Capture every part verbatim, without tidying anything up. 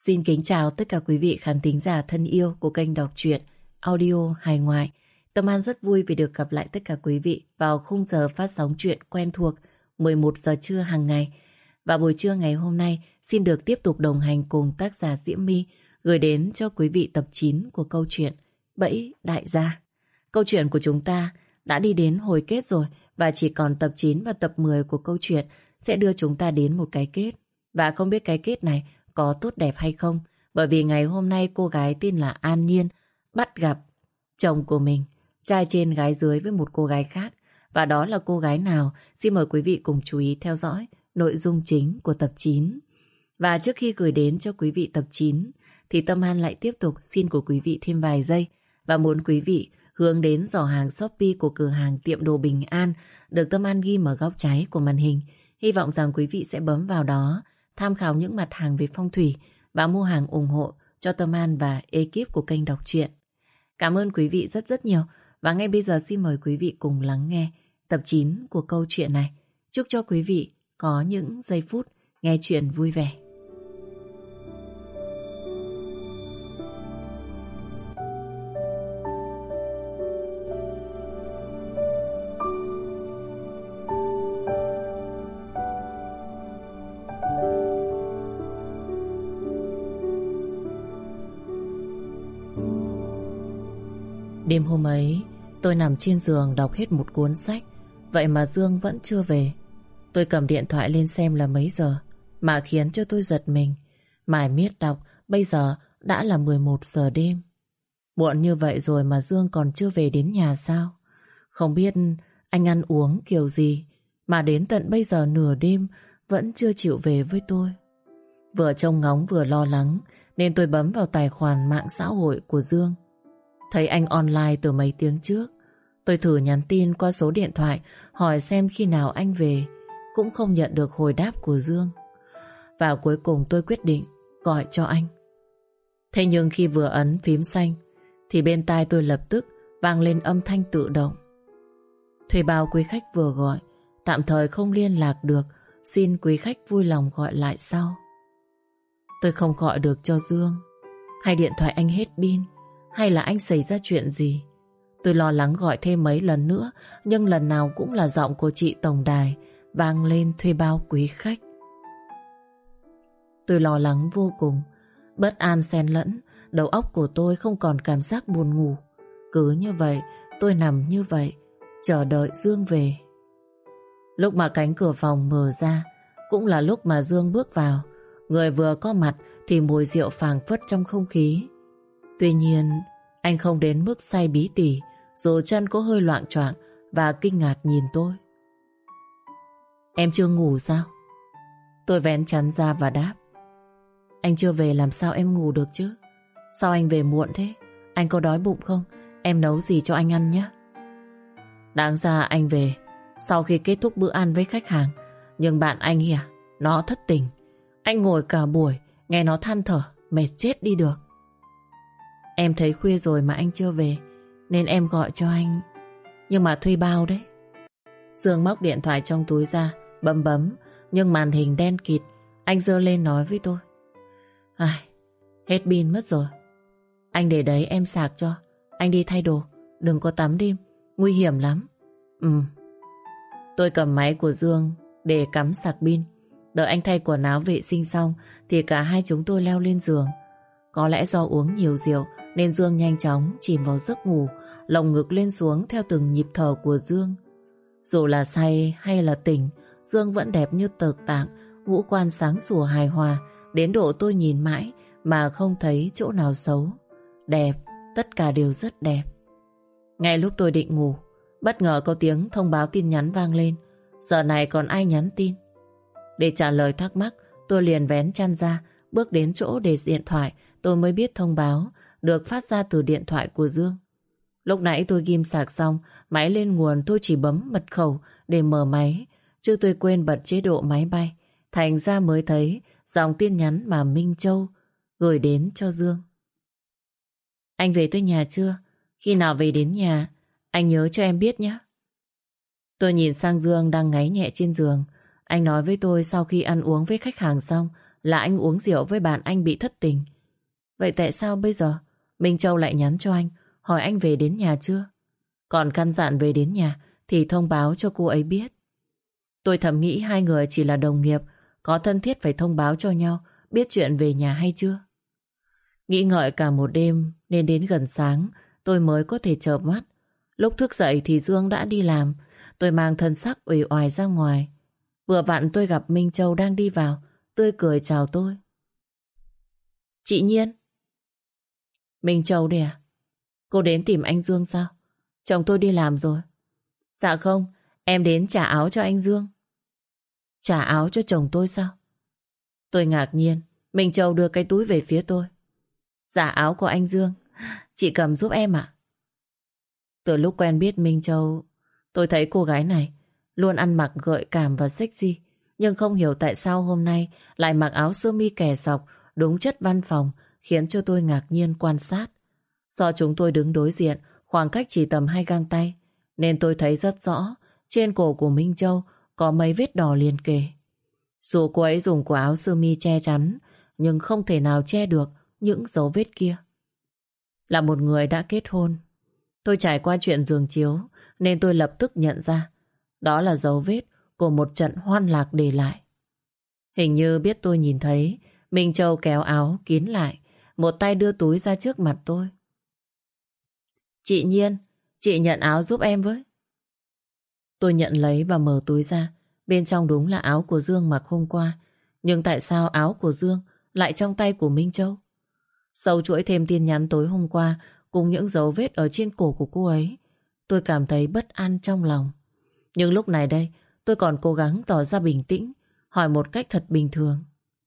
Xin kính chào tất cả quý vị khán thính giả thân yêu của kênh đọc truyện audio hài ngoại. Tâm An rất vui vì được gặp lại tất cả quý vị vào khung giờ phát sóng truyện quen thuộc mười một giờ trưa hàng ngày. Và buổi trưa ngày hôm nay xin được tiếp tục đồng hành cùng tác giả Diễm My gửi đến cho quý vị tập chín của câu chuyện Bẫy Đại Gia. Câu chuyện của chúng ta đã đi đến hồi kết rồi và chỉ còn tập chín và tập mười của câu chuyện sẽ đưa chúng ta đến một cái kết. Và không biết cái kết này có tốt đẹp hay không, bởi vì ngày hôm nay cô gái tên là An Nhiên bắt gặp chồng của mình trai trên gái dưới với một cô gái khác. Và đó là cô gái nào? Xin mời quý vị cùng chú ý theo dõi nội dung chính của tập chín. Và trước khi gửi đến cho quý vị tập chín thì Tâm An lại tiếp tục xin của quý vị thêm vài giây và muốn quý vị hướng đến giỏ hàng Shopee của cửa hàng tiệm đồ Bình An được Tâm An ghi ở góc trái của màn hình. Hy vọng rằng quý vị sẽ bấm vào đó tham khảo những mặt hàng về phong thủy và mua hàng ủng hộ cho Tâm An và ekip của kênh đọc truyện. Cảm ơn quý vị rất rất nhiều. Và ngay bây giờ xin mời quý vị cùng lắng nghe tập chín của câu chuyện này. Chúc cho quý vị có những giây phút nghe chuyện vui vẻ. Đêm hôm ấy, tôi nằm trên giường đọc hết một cuốn sách. Vậy mà Dương vẫn chưa về. Tôi cầm điện thoại lên xem là mấy giờ, mà khiến cho tôi giật mình. Mải miết đọc, bây giờ đã là mười một giờ đêm. Muộn như vậy rồi mà Dương còn chưa về đến nhà sao? Không biết anh ăn uống kiểu gì mà đến tận bây giờ nửa đêm vẫn chưa chịu về với tôi. Vừa trông ngóng vừa lo lắng nên tôi bấm vào tài khoản mạng xã hội của Dương. Thấy anh online từ mấy tiếng trước. Tôi thử nhắn tin qua số điện thoại hỏi xem khi nào anh về, cũng không nhận được hồi đáp của Dương. Và cuối cùng tôi quyết định gọi cho anh. Thế nhưng khi vừa ấn phím xanh thì bên tai tôi lập tức vang lên âm thanh tự động: thuê bao quý khách vừa gọi, tạm thời không liên lạc được, xin quý khách vui lòng gọi lại sau. Tôi không gọi được cho Dương. Hay điện thoại anh hết pin, hay là anh xảy ra chuyện gì? Tôi lo lắng gọi thêm mấy lần nữa, nhưng lần nào cũng là giọng của chị tổng đài vang lên: thuê bao quý khách. Tôi lo lắng vô cùng, bất an xen lẫn, đầu óc của tôi không còn cảm giác buồn ngủ. Cứ như vậy, tôi nằm như vậy, chờ đợi Dương về. Lúc mà cánh cửa phòng mở ra, cũng là lúc mà Dương bước vào. Người vừa có mặt thì mùi rượu phảng phất trong không khí. Tuy nhiên, anh không đến mức say bí tỉ, dù chân có hơi loạng choạng và kinh ngạc nhìn tôi. Em chưa ngủ sao? Tôi vén chăn ra và đáp. Anh chưa về làm sao em ngủ được chứ? Sao anh về muộn thế? Anh có đói bụng không? Em nấu gì cho anh ăn nhé. Đáng ra anh về sau khi kết thúc bữa ăn với khách hàng, nhưng bạn anh hả? Nó thất tình. Anh ngồi cả buổi nghe nó than thở, mệt chết đi được. Em thấy khuya rồi mà anh chưa về nên em gọi cho anh. Nhưng mà thuê bao đấy. Dương móc điện thoại trong túi ra, bấm bấm, nhưng màn hình đen kịt. Anh giơ lên nói với tôi: Ai, hết pin mất rồi. Anh để đấy em sạc cho. Anh đi thay đồ, đừng có tắm đêm, nguy hiểm lắm. Ừ. Tôi cầm máy của Dương để cắm sạc pin. Đợi anh thay quần áo vệ sinh xong thì cả hai chúng tôi leo lên giường. Có lẽ do uống nhiều rượu nên Dương nhanh chóng chìm vào giấc ngủ, lồng ngực lên xuống theo từng nhịp thở của Dương. Dù là say hay là tỉnh, Dương vẫn đẹp như tờ tạng, ngũ quan sáng sủa hài hòa, đến độ tôi nhìn mãi mà không thấy chỗ nào xấu. Đẹp, tất cả đều rất đẹp. Ngay lúc tôi định ngủ, bất ngờ có tiếng thông báo tin nhắn vang lên. Giờ này còn ai nhắn tin? Để trả lời thắc mắc, tôi liền vén chăn ra, bước đến chỗ để điện thoại. Tôi mới biết thông báo được phát ra từ điện thoại của Dương. Lúc nãy tôi ghim sạc xong, máy lên nguồn, tôi chỉ bấm mật khẩu để mở máy, chứ tôi quên bật chế độ máy bay. Thành ra mới thấy dòng tin nhắn mà Minh Châu gửi đến cho Dương. Anh về tới nhà chưa? Khi nào về đến nhà, anh nhớ cho em biết nhé. Tôi nhìn sang Dương đang ngáy nhẹ trên giường. Anh nói với tôi sau khi ăn uống với khách hàng xong là anh uống rượu với bạn anh bị thất tình. Vậy tại sao bây giờ Minh Châu lại nhắn cho anh, hỏi anh về đến nhà chưa? Còn căn dặn về đến nhà thì thông báo cho cô ấy biết. Tôi thầm nghĩ hai người chỉ là đồng nghiệp, có thân thiết phải thông báo cho nhau biết chuyện về nhà hay chưa. Nghĩ ngợi cả một đêm nên đến gần sáng tôi mới có thể chợp mắt. Lúc thức dậy thì Dương đã đi làm. Tôi mang thân sắc uể oải ra ngoài. Vừa vặn tôi gặp Minh Châu đang đi vào, tươi cười chào tôi. Chị Nhiên. Minh Châu đây à? Cô đến tìm anh Dương sao? Chồng tôi đi làm rồi. Dạ không, em đến trả áo cho anh Dương. Trả áo cho chồng tôi sao? Tôi ngạc nhiên. Minh Châu đưa cái túi về phía tôi. Dạ áo của anh Dương. Chị cầm giúp em ạ. Từ lúc quen biết Minh Châu, tôi thấy cô gái này luôn ăn mặc gợi cảm và sexy. Nhưng không hiểu tại sao hôm nay lại mặc áo sơ mi kẻ sọc đúng chất văn phòng, khiến cho tôi ngạc nhiên quan sát. Do chúng tôi đứng đối diện, khoảng cách chỉ tầm hai gang tay, nên tôi thấy rất rõ trên cổ của Minh Châu có mấy vết đỏ liền kề. Dù cô ấy dùng của áo sơ mi che chắn, nhưng không thể nào che được những dấu vết kia. Là một người đã kết hôn, tôi trải qua chuyện giường chiếu, nên tôi lập tức nhận ra đó là dấu vết của một trận hoan lạc để lại. Hình như biết tôi nhìn thấy, Minh Châu kéo áo kín lại, một tay đưa túi ra trước mặt tôi. Chị Nhiên, chị nhận áo giúp em với. Tôi nhận lấy và mở túi ra. Bên trong đúng là áo của Dương mặc hôm qua. Nhưng tại sao áo của Dương lại trong tay của Minh Châu? Sâu chuỗi thêm tin nhắn tối hôm qua cùng những dấu vết ở trên cổ của cô ấy, tôi cảm thấy bất an trong lòng. Nhưng lúc này đây, tôi còn cố gắng tỏ ra bình tĩnh, hỏi một cách thật bình thường.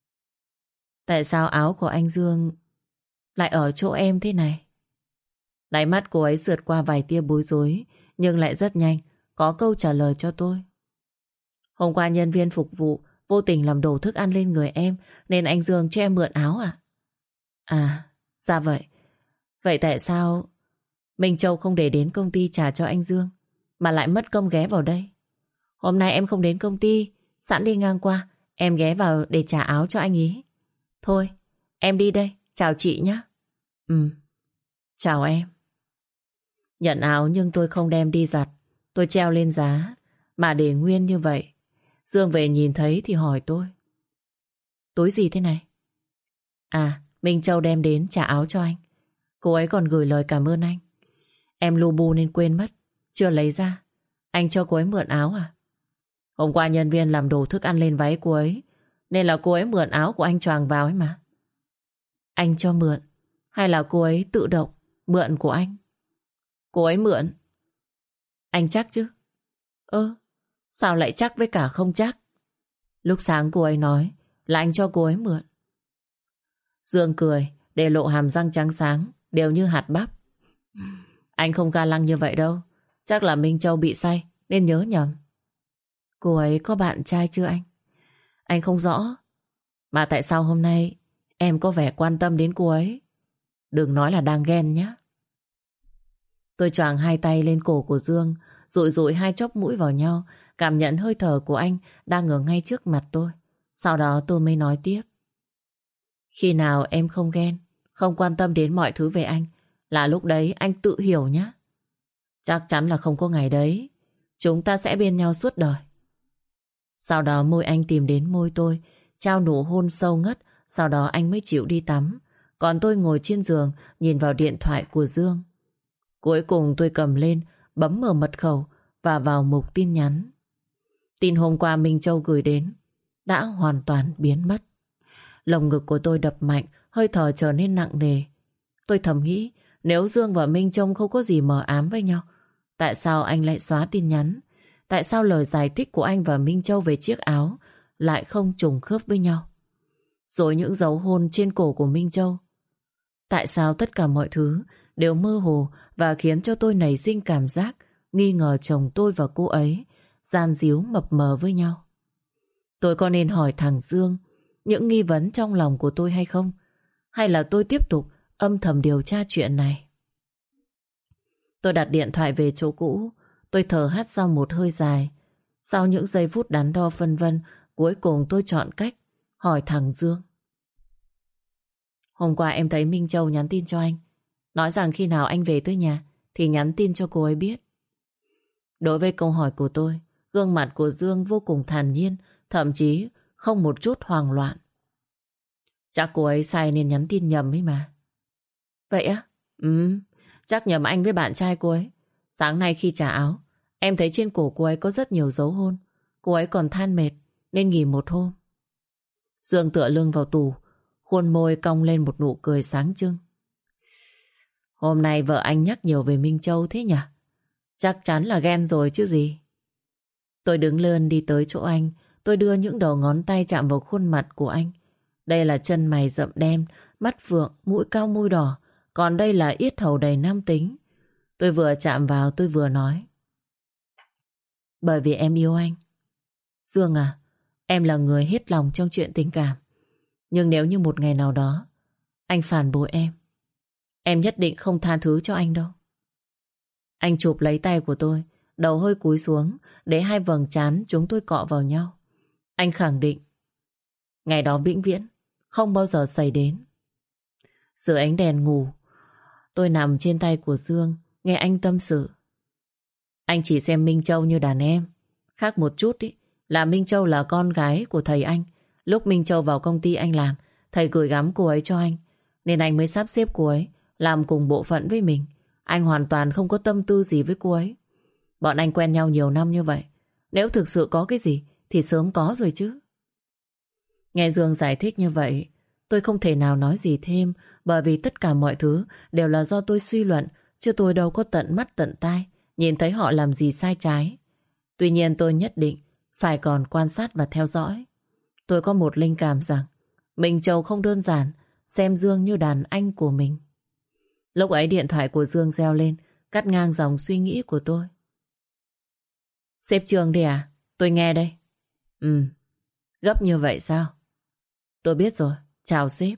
Tại sao áo của anh Dương lại ở chỗ em thế này? Đáy mắt cô ấy sượt qua vài tia bối rối, nhưng lại rất nhanh có câu trả lời cho tôi. Hôm qua nhân viên phục vụ vô tình làm đổ thức ăn lên người em, nên anh Dương cho em mượn áo à? À, dạ vậy. Vậy tại sao Minh Châu không để đến công ty trả cho anh Dương, mà lại mất công ghé vào đây? Hôm nay em không đến công ty, sẵn đi ngang qua, em ghé vào để trả áo cho anh ý. Thôi, em đi đây, chào chị nhé. Ừ, chào em. Nhận áo nhưng tôi không đem đi giặt, tôi treo lên giá, mà để nguyên như vậy. Dương về nhìn thấy thì hỏi tôi. Túi gì thế này? À, Minh Châu đem đến trả áo cho anh. Cô ấy còn gửi lời cảm ơn anh. Em lu bu nên quên mất, chưa lấy ra. Anh cho cô ấy mượn áo à? Hôm qua nhân viên làm đổ thức ăn lên váy cô ấy, nên là cô ấy mượn áo của anh choàng vào ấy mà. Anh cho mượn, hay là cô ấy tự động mượn của anh? Cô ấy mượn. Anh chắc chứ? Ơ, sao lại chắc với cả không chắc? Lúc sáng cô ấy nói là anh cho cô ấy mượn. Dương cười, để lộ hàm răng trắng sáng, đều như hạt bắp. Anh không ga lăng như vậy đâu. Chắc là Minh Châu bị say nên nhớ nhầm. Cô ấy có bạn trai chưa anh? Anh không rõ. Mà tại sao hôm nay em có vẻ quan tâm đến cô ấy? Đừng nói là đang ghen nhé. Tôi choàng hai tay lên cổ của Dương, dụi dụi hai chóp mũi vào nhau, cảm nhận hơi thở của anh đang ở ngay trước mặt tôi. Sau đó tôi mới nói tiếp. Khi nào em không ghen, không quan tâm đến mọi thứ về anh, là lúc đấy anh tự hiểu nhé. Chắc chắn là không có ngày đấy. Chúng ta sẽ bên nhau suốt đời. Sau đó môi anh tìm đến môi tôi, trao nụ hôn sâu ngất. Sau đó anh mới chịu đi tắm. Còn tôi ngồi trên giường nhìn vào điện thoại của Dương. Cuối cùng tôi cầm lên, bấm mở mật khẩu và vào mục tin nhắn. Tin hôm qua Minh Châu gửi đến đã hoàn toàn biến mất. Lồng ngực của tôi đập mạnh, hơi thở trở nên nặng nề. Tôi thầm nghĩ, nếu Dương và Minh Châu không có gì mờ ám với nhau, tại sao anh lại xóa tin nhắn? Tại sao lời giải thích của anh và Minh Châu về chiếc áo lại không trùng khớp với nhau? Rồi những dấu hôn trên cổ của Minh Châu. Tại sao tất cả mọi thứ đều mơ hồ và khiến cho tôi nảy sinh cảm giác nghi ngờ chồng tôi và cô ấy gian díu mập mờ với nhau? Tôi có nên hỏi thằng Dương những nghi vấn trong lòng của tôi hay không? Hay là tôi tiếp tục âm thầm điều tra chuyện này? Tôi đặt điện thoại về chỗ cũ. Tôi thở hắt ra một hơi dài. Sau những giây phút đắn đo phân vân, cuối cùng tôi chọn cách hỏi thằng Dương. Hôm qua em thấy Minh Châu nhắn tin cho anh, nói rằng khi nào anh về tới nhà thì nhắn tin cho cô ấy biết. Đối với câu hỏi của tôi, gương mặt của Dương vô cùng thản nhiên, thậm chí không một chút hoang loạn. Chắc cô ấy sai nên nhắn tin nhầm ấy mà. Vậy á? Ừ, chắc nhầm anh với bạn trai cô ấy. Sáng nay khi trả áo, em thấy trên cổ cô ấy có rất nhiều dấu hôn. Cô ấy còn than mệt nên nghỉ một hôm. Dương tựa lưng vào tủ, khuôn môi cong lên một nụ cười sáng trưng. Hôm nay vợ anh nhắc nhiều về Minh Châu thế nhỉ? Chắc chắn là ghen rồi chứ gì. Tôi đứng lên đi tới chỗ anh. Tôi đưa những đầu ngón tay chạm vào khuôn mặt của anh. Đây là chân mày rậm đen, mắt phượng, mũi cao môi đỏ. Còn đây là yết hầu đầy nam tính. Tôi vừa chạm vào tôi vừa nói. Bởi vì em yêu anh. Dương à, em là người hết lòng trong chuyện tình cảm. Nhưng nếu như một ngày nào đó anh phản bội em, em nhất định không tha thứ cho anh đâu. Anh chụp lấy tay của tôi, đầu hơi cúi xuống để hai vầng trán chúng tôi cọ vào nhau. Anh khẳng định ngày đó vĩnh viễn không bao giờ xảy đến. Dưới ánh đèn ngủ, tôi nằm trên tay của Dương, nghe anh tâm sự. Anh chỉ xem Minh Châu như đàn em. Khác một chút ý, là Minh Châu là con gái của thầy anh. Lúc Minh Châu vào công ty anh làm, thầy gửi gắm cô ấy cho anh, nên anh mới sắp xếp cô ấy làm cùng bộ phận với mình. Anh hoàn toàn không có tâm tư gì với cô ấy. Bọn anh quen nhau nhiều năm như vậy, nếu thực sự có cái gì thì sớm có rồi chứ. Nghe Dương giải thích như vậy, tôi không thể nào nói gì thêm, bởi vì tất cả mọi thứ đều là do tôi suy luận, chứ tôi đâu có tận mắt tận tai nhìn thấy họ làm gì sai trái. Tuy nhiên tôi nhất định phải còn quan sát và theo dõi. Tôi có một linh cảm rằng Minh Châu không đơn giản xem Dương như đàn anh của mình. Lúc ấy điện thoại của Dương reo lên, cắt ngang dòng suy nghĩ của tôi. Sếp Trương đi à? Tôi nghe đây. Ừ, gấp như vậy sao? Tôi biết rồi, chào sếp.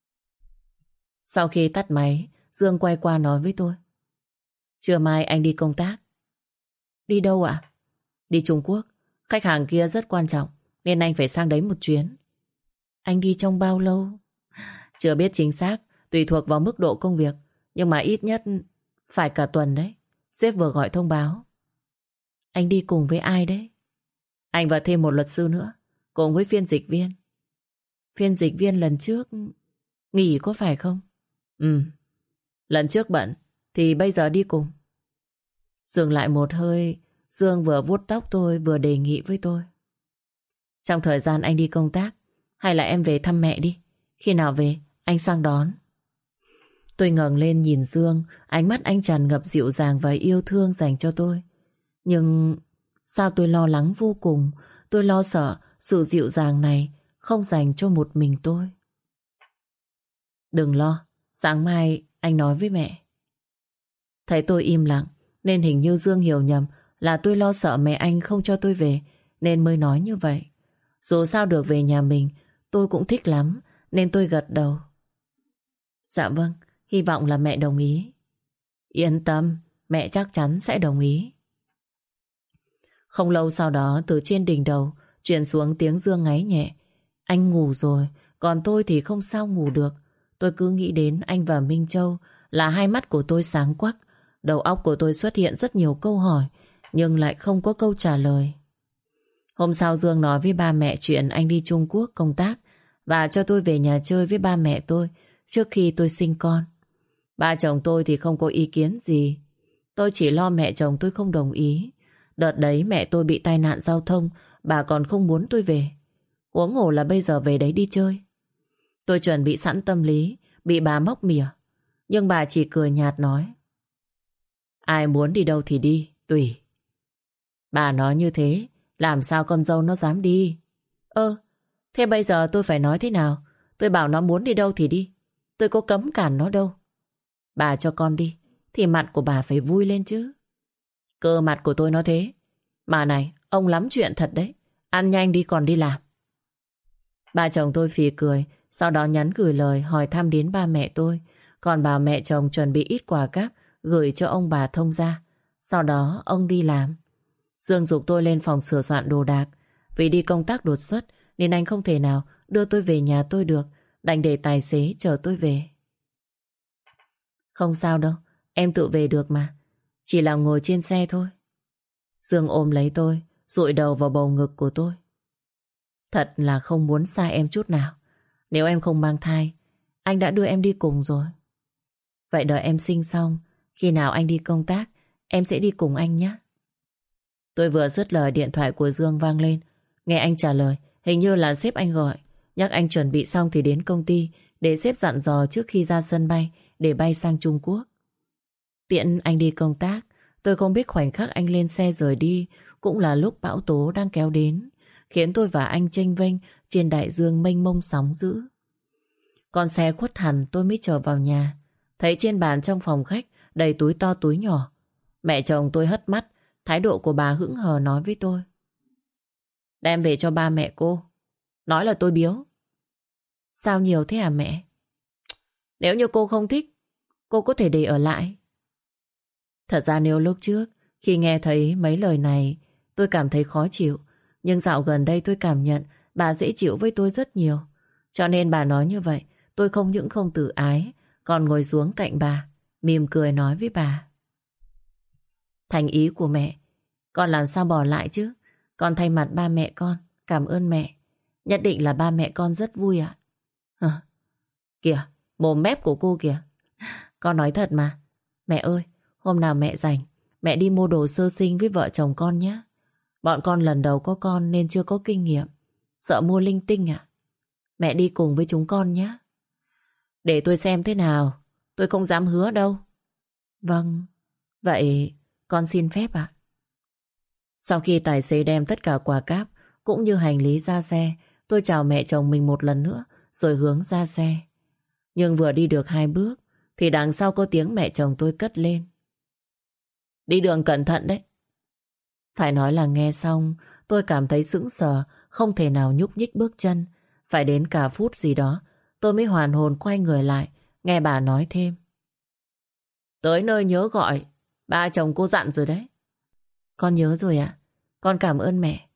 Sau khi tắt máy, Dương quay qua nói với tôi. Trưa mai anh đi công tác. Đi đâu ạ? Đi Trung Quốc. Khách hàng kia rất quan trọng nên anh phải sang đấy một chuyến. Anh đi trong bao lâu? Chưa biết chính xác, tùy thuộc vào mức độ công việc, nhưng mà ít nhất phải cả tuần đấy. Sếp vừa gọi thông báo. Anh đi cùng với ai đấy? Anh và thêm một luật sư nữa, cùng với phiên dịch viên. Phiên dịch viên lần trước nghỉ có phải không? Ừ, lần trước bận thì bây giờ đi cùng. Dừng lại một hơi, Dương vừa vuốt tóc tôi vừa đề nghị với tôi. Trong thời gian anh đi công tác, hay là em về thăm mẹ đi. Khi nào về, anh sang đón. Tôi ngẩng lên nhìn Dương, ánh mắt anh tràn ngập dịu dàng và yêu thương dành cho tôi. Nhưng sao tôi lo lắng vô cùng. Tôi lo sợ sự dịu dàng này không dành cho một mình tôi. Đừng lo, sáng mai anh nói với mẹ. Thấy tôi im lặng nên hình như Dương hiểu nhầm là tôi lo sợ mẹ anh không cho tôi về, nên mới nói như vậy. Dù sao được về nhà mình, tôi cũng thích lắm, nên tôi gật đầu. Dạ vâng, hy vọng là mẹ đồng ý. Yên tâm, mẹ chắc chắn sẽ đồng ý. Không lâu sau đó, từ trên đỉnh đầu chuyển xuống tiếng Dương ngáy nhẹ. Anh ngủ rồi, còn tôi thì không sao ngủ được. Tôi cứ nghĩ đến anh và Minh Châu là hai mắt của tôi sáng quắc. Đầu óc của tôi xuất hiện rất nhiều câu hỏi, nhưng lại không có câu trả lời. Hôm sau Dương nói với ba mẹ chuyện anh đi Trung Quốc công tác và cho tôi về nhà chơi với ba mẹ tôi trước khi tôi sinh con. Ba chồng tôi thì không có ý kiến gì. Tôi chỉ lo mẹ chồng tôi không đồng ý. Đợt đấy mẹ tôi bị tai nạn giao thông, bà còn không muốn tôi về. Huống hồ là bây giờ về đấy đi chơi. Tôi chuẩn bị sẵn tâm lý bị bà móc mỉa, nhưng bà chỉ cười nhạt nói: ai muốn đi đâu thì đi, tùy. Bà nói như thế, làm sao con dâu nó dám đi? Ơ, thế bây giờ tôi phải nói thế nào? Tôi bảo nó muốn đi đâu thì đi, tôi có cấm cản nó đâu. Bà cho con đi thì mặt của bà phải vui lên chứ. Cơ mặt của tôi nó thế. Mà này, ông lắm chuyện thật đấy. Ăn nhanh đi còn đi làm. Bà chồng tôi phì cười, sau đó nhắn gửi lời hỏi thăm đến ba mẹ tôi. Còn bà mẹ chồng chuẩn bị ít quà cáp gửi cho ông bà thông gia. Sau đó ông đi làm. Dương giục tôi lên phòng sửa soạn đồ đạc. Vì đi công tác đột xuất nên anh không thể nào đưa tôi về nhà tôi được, đành để tài xế chở tôi về. Không sao đâu, em tự về được mà. Chỉ là ngồi trên xe thôi. Dương ôm lấy tôi, dụi đầu vào bầu ngực của tôi. Thật là không muốn xa em chút nào. Nếu em không mang thai, anh đã đưa em đi cùng rồi. Vậy đợi em sinh xong, khi nào anh đi công tác, em sẽ đi cùng anh nhé. Tôi vừa dứt lời, điện thoại của Dương vang lên. Nghe anh trả lời, hình như là sếp anh gọi, nhắc anh chuẩn bị xong thì đến công ty, để sếp dặn dò trước khi ra sân bay để bay sang Trung Quốc. Tiện anh đi công tác, tôi không biết khoảnh khắc anh lên xe rời đi cũng là lúc bão tố đang kéo đến, khiến tôi và anh chênh vênh trên đại dương mênh mông sóng dữ. Con xe khuất hẳn tôi mới trở vào nhà. Thấy trên bàn trong phòng khách đầy túi to túi nhỏ. Mẹ chồng tôi hất mắt, thái độ của bà hững hờ nói với tôi: đem về cho ba mẹ cô. Nói là tôi biếu. Sao nhiều thế à mẹ? Nếu như cô không thích, cô có thể để ở lại. Thật ra nếu lúc trước, khi nghe thấy mấy lời này, tôi cảm thấy khó chịu. Nhưng dạo gần đây tôi cảm nhận bà dễ chịu với tôi rất nhiều. Cho nên bà nói như vậy, tôi không những không tự ái, còn ngồi xuống cạnh bà, mỉm cười nói với bà: thành ý của mẹ, con làm sao bỏ lại chứ. Con thay mặt ba mẹ con cảm ơn mẹ. Nhất định là ba mẹ con rất vui ạ. À? Kìa, mồm mép của cô kìa. Con nói thật mà. Mẹ ơi, hôm nào mẹ rảnh, mẹ đi mua đồ sơ sinh với vợ chồng con nhé. Bọn con lần đầu có con nên chưa có kinh nghiệm, sợ mua linh tinh ạ. Mẹ đi cùng với chúng con nhé. Để tôi xem thế nào, tôi không dám hứa đâu. Vâng, vậy con xin phép ạ. Sau khi tài xế đem tất cả quà cáp cũng như hành lý ra xe, tôi chào mẹ chồng mình một lần nữa rồi hướng ra xe. Nhưng vừa đi được hai bước thì đằng sau có tiếng mẹ chồng tôi cất lên: đi đường cẩn thận đấy. Phải nói là nghe xong tôi cảm thấy sững sờ, không thể nào nhúc nhích bước chân. Phải đến cả phút gì đó tôi mới hoàn hồn quay người lại, nghe bà nói thêm: tới nơi nhớ gọi, ba chồng cô dặn rồi đấy. Con nhớ rồi ạ. Con cảm ơn mẹ.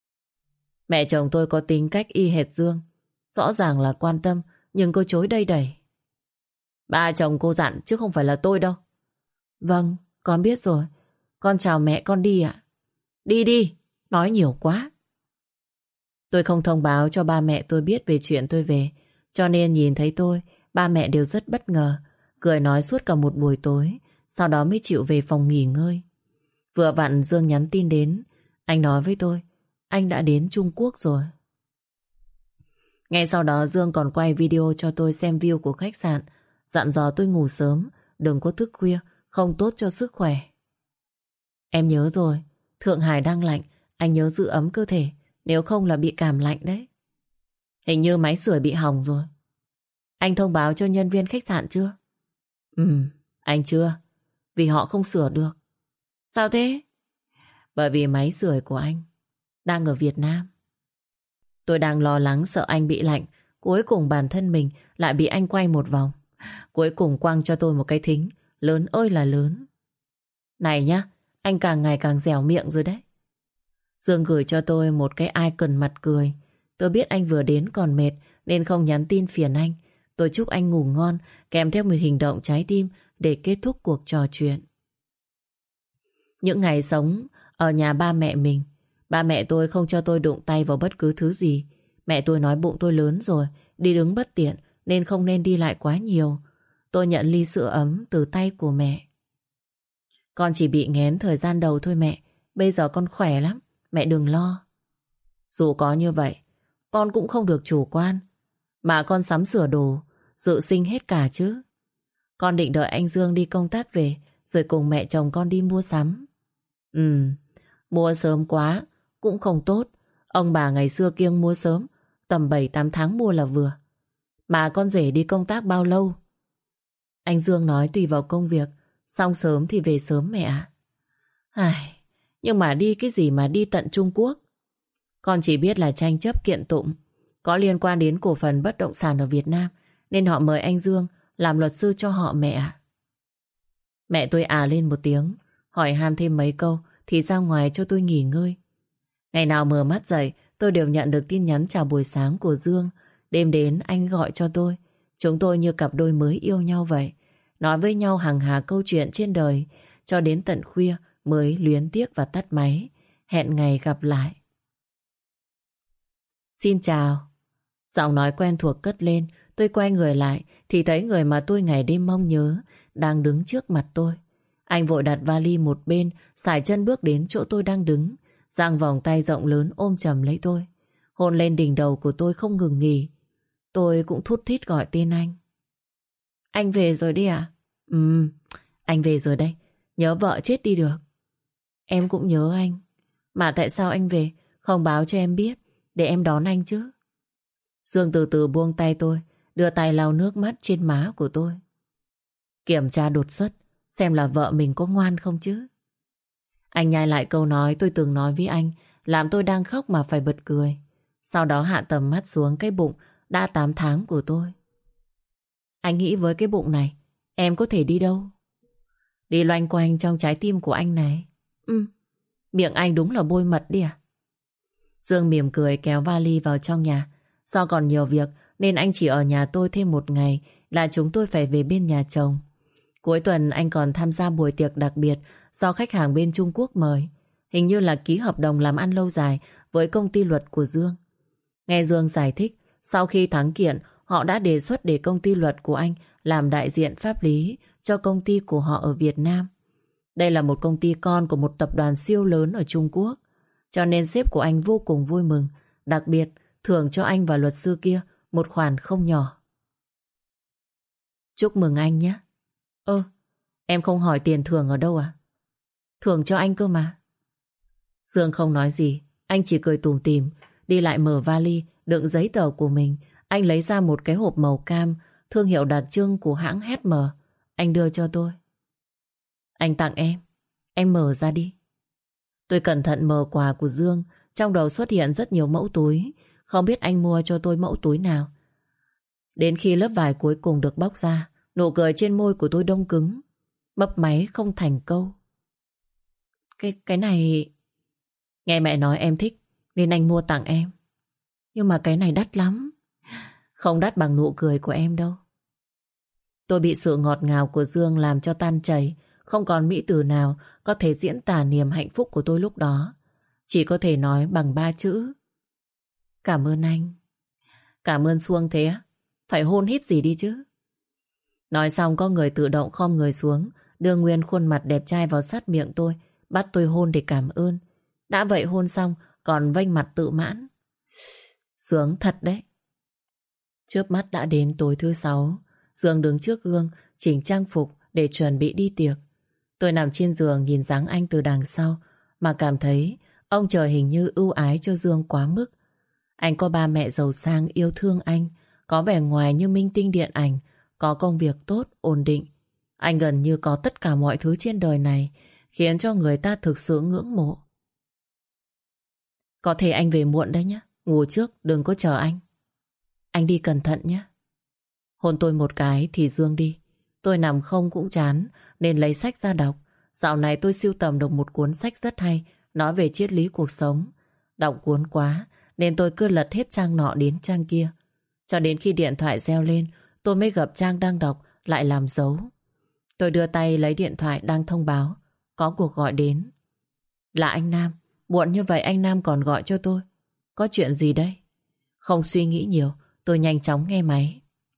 Mẹ chồng tôi có tính cách y hệt Dương. Rõ ràng là quan tâm, nhưng cô chối đầy đẩy. Ba chồng cô dặn chứ không phải là tôi đâu. Vâng, con biết rồi. Con chào mẹ, con đi ạ. Đi đi, nói nhiều quá. Tôi không thông báo cho ba mẹ tôi biết về chuyện tôi về, cho nên nhìn thấy tôi, ba mẹ đều rất bất ngờ, cười nói suốt cả một buổi tối, sau đó mới chịu về phòng nghỉ ngơi. Vừa vặn Dương nhắn tin đến, anh nói với tôi anh đã đến Trung Quốc rồi. Ngay sau đó Dương còn quay video cho tôi xem view của khách sạn, dặn dò tôi ngủ sớm, đừng có thức khuya, không tốt cho sức khỏe. Em nhớ rồi, Thượng Hải đang lạnh, anh nhớ giữ ấm cơ thể, nếu không là bị cảm lạnh đấy. Hình như máy sưởi bị hỏng rồi. Anh thông báo cho nhân viên khách sạn chưa? Ừ, anh chưa, vì họ không sửa được. Sao thế? Bởi vì máy sưởi của anh đang ở Việt Nam. Tôi đang lo lắng sợ anh bị lạnh, cuối cùng bản thân mình lại bị anh quay một vòng. Cuối cùng quăng cho tôi một cái thính lớn ơi là lớn. Này nhá, anh càng ngày càng dẻo miệng rồi đấy. Dương gửi cho tôi một cái icon mặt cười. Tôi biết anh vừa đến còn mệt nên không nhắn tin phiền anh. Tôi chúc anh ngủ ngon, kèm theo một hình động trái tim để kết thúc cuộc trò chuyện. Những ngày sống ở nhà ba mẹ mình, ba mẹ tôi không cho tôi đụng tay vào bất cứ thứ gì. Mẹ tôi nói bụng tôi lớn rồi, đi đứng bất tiện nên không nên đi lại quá nhiều. Tôi nhận ly sữa ấm từ tay của mẹ. Con chỉ bị nghén thời gian đầu thôi mẹ. Bây giờ con khỏe lắm, mẹ đừng lo. Dù có như vậy, con cũng không được chủ quan. Mà con sắm sửa đồ, dự sinh hết cả chứ. Con định đợi anh Dương đi công tác về rồi cùng mẹ chồng con đi mua sắm. Ừ, mua sớm quá cũng không tốt. Ông bà ngày xưa kiêng mua sớm, tầm bảy tám tháng mua là vừa. Mà con rể đi công tác bao lâu? Anh Dương nói tùy vào công việc, xong sớm thì về sớm mẹ ạ. Ai, nhưng mà đi cái gì mà đi tận Trung Quốc? Con chỉ biết là tranh chấp kiện tụng có liên quan đến cổ phần bất động sản ở Việt Nam, nên họ mời anh Dương làm luật sư cho họ mẹ ạ. Mẹ tôi à lên một tiếng, hỏi han thêm mấy câu thì ra ngoài cho tôi nghỉ ngơi. Ngày nào mở mắt dậy tôi đều nhận được tin nhắn chào buổi sáng của Dương Đêm đến anh gọi cho tôi. Chúng tôi như cặp đôi mới yêu nhau vậy. Nói với nhau hằng hà câu chuyện trên đời. Cho đến tận khuya mới luyến tiếc và tắt máy. Hẹn ngày gặp lại. Xin chào. Giọng nói quen thuộc cất lên. Tôi quay người lại thì thấy người mà tôi ngày đêm mong nhớ đang đứng trước mặt tôi. Anh vội đặt vali một bên, sải chân bước đến chỗ tôi đang đứng, giang vòng tay rộng lớn ôm chầm lấy tôi, hôn lên đỉnh đầu của tôi không ngừng nghỉ. Tôi cũng thút thít gọi tên anh. Anh về rồi đi à? Ừ, anh về rồi đây. Nhớ vợ chết đi được. Em cũng nhớ anh. Mà tại sao anh về không báo cho em biết để em đón anh chứ? Dương từ từ buông tay tôi, đưa tay lau nước mắt trên má của tôi. Kiểm tra đột xuất xem là vợ mình có ngoan không chứ. Anh nhai lại câu nói tôi từng nói với anh, làm tôi đang khóc mà phải bật cười. Sau đó hạ tầm mắt xuống cái bụng đã tám tháng của tôi. Anh nghĩ với cái bụng này em có thể đi đâu? Đi loanh quanh trong trái tim của anh này. Ừ, miệng anh đúng là bôi mật đi à? Dương mỉm cười kéo vali vào trong nhà. Do còn nhiều việc nên anh chỉ ở nhà tôi thêm một ngày là chúng tôi phải về bên nhà chồng. Cuối tuần anh còn tham gia buổi tiệc đặc biệt do khách hàng bên Trung Quốc mời. Hình như là ký hợp đồng làm ăn lâu dài với công ty luật của Dương. Nghe Dương giải thích, sau khi thắng kiện, họ đã đề xuất để công ty luật của anh làm đại diện pháp lý cho công ty của họ ở Việt Nam. Đây là một công ty con của một tập đoàn siêu lớn ở Trung Quốc. Cho nên sếp của anh vô cùng vui mừng, đặc biệt thưởng cho anh và luật sư kia một khoản không nhỏ. Chúc mừng anh nhé. Ơ, em không hỏi tiền thưởng ở đâu à? Thưởng cho anh cơ mà. Dương không nói gì, anh chỉ cười tủm tỉm, đi lại mở vali đựng giấy tờ của mình. Anh lấy ra một cái hộp màu cam, thương hiệu đặc trưng của hãng hát em. Anh đưa cho tôi. Anh tặng em, em mở ra đi. Tôi cẩn thận mở quà của Dương, trong đầu xuất hiện rất nhiều mẫu túi. Không biết anh mua cho tôi mẫu túi nào. Đến khi lớp vải cuối cùng được bóc ra, nụ cười trên môi của tôi đông cứng, mấp máy không thành câu. Cái, cái này... Nghe mẹ nói em thích nên anh mua tặng em. Nhưng mà cái này đắt lắm. Không đắt bằng nụ cười của em đâu. Tôi bị sự ngọt ngào của Dương làm cho tan chảy. Không còn mỹ từ nào có thể diễn tả niềm hạnh phúc của tôi lúc đó. Chỉ có thể nói bằng ba chữ: cảm ơn anh. Cảm ơn xuông thế á? Phải hôn hít gì đi chứ. Nói xong có người tự động khom người xuống, đưa nguyên khuôn mặt đẹp trai vào sát miệng tôi, bắt tôi hôn để cảm ơn. Đã vậy hôn xong còn vênh mặt tự mãn. Sướng thật đấy. Chớp mắt đã đến tối thứ sáu. Dương đứng trước gương chỉnh trang phục để chuẩn bị đi tiệc. Tôi nằm trên giường nhìn dáng anh từ đằng sau mà cảm thấy ông trời hình như ưu ái cho Dương quá mức. Anh có ba mẹ giàu sang yêu thương anh, có vẻ ngoài như minh tinh điện ảnh, có công việc tốt, ổn định. Anh gần như có tất cả mọi thứ trên đời này, khiến cho người ta thực sự ngưỡng mộ. Có thể anh về muộn đấy nhé. Ngủ trước, đừng có chờ anh. Anh đi cẩn thận nhé. Hôn tôi một cái thì Dương đi. Tôi nằm không cũng chán nên lấy sách ra đọc. Dạo này tôi sưu tầm được một cuốn sách rất hay, nói về triết lý cuộc sống. Đọc cuốn quá nên tôi cứ lật hết trang nọ đến trang kia. Cho đến khi điện thoại reo lên, tôi mới gặp trang đang đọc lại làm dấu. Tôi đưa tay lấy điện thoại đang thông báo có cuộc gọi đến. Là anh Nam. Muộn như vậy anh Nam còn gọi cho tôi. Có chuyện gì đây? Không suy nghĩ nhiều, tôi nhanh chóng nghe máy.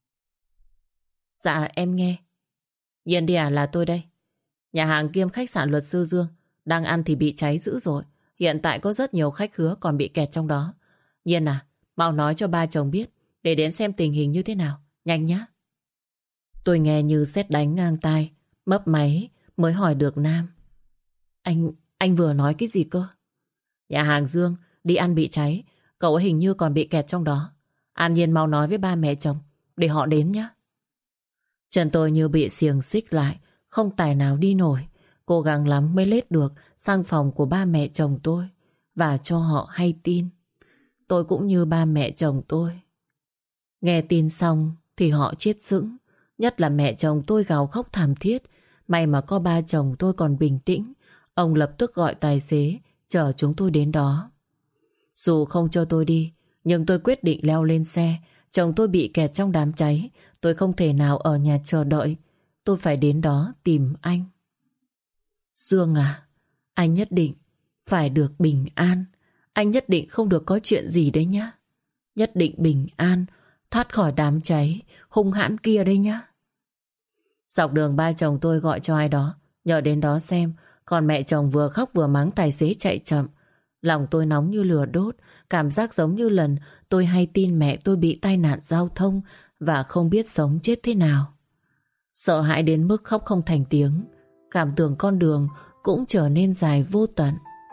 Dạ em nghe. Nhiên đi à, là tôi đây. Nhà hàng kiêm khách sạn luật sư Dương đang ăn thì bị cháy dữ rồi. Hiện tại có rất nhiều khách khứa còn bị kẹt trong đó. Nhiên à, mau nói cho ba chồng biết để đến xem tình hình như thế nào. Nhanh nhá. Tôi nghe như sét đánh ngang tai, mấp máy mới hỏi được Nam. Anh, anh vừa nói cái gì cơ? Nhà hàng Dương đi ăn bị cháy, cậu ấy hình như còn bị kẹt trong đó. An Nhiên mau nói với ba mẹ chồng để họ đến nhé. Chân tôi như bị xiềng xích lại, không tài nào đi nổi. Cố gắng lắm mới lết được sang phòng của ba mẹ chồng tôi và cho họ hay tin. Tôi cũng như ba mẹ chồng tôi. Nghe tin xong thì họ chết sững. Nhất là mẹ chồng tôi gào khóc thảm thiết. May mà có ba chồng tôi còn bình tĩnh. Ông lập tức gọi tài xế chở chúng tôi đến đó. Dù không cho tôi đi, nhưng tôi quyết định leo lên xe chồng tôi bị kẹt trong đám cháy. Tôi không thể nào ở nhà chờ đợi. Tôi phải đến đó tìm anh. Dương à, anh nhất định phải được bình an. Anh nhất định không được có chuyện gì đấy nhá. Nhất định bình an, thoát khỏi đám cháy hung hãn kia đấy nhá. Dọc đường ba chồng tôi gọi cho ai đó nhờ đến đó xem. Còn mẹ chồng vừa khóc vừa mắng tài xế chạy chậm. Lòng tôi nóng như lửa đốt. Cảm giác giống như lần tôi hay tin mẹ tôi bị tai nạn giao thông và không biết sống chết thế nào. Sợ hãi đến mức khóc không thành tiếng. Cảm tưởng con đường cũng trở nên dài vô tận.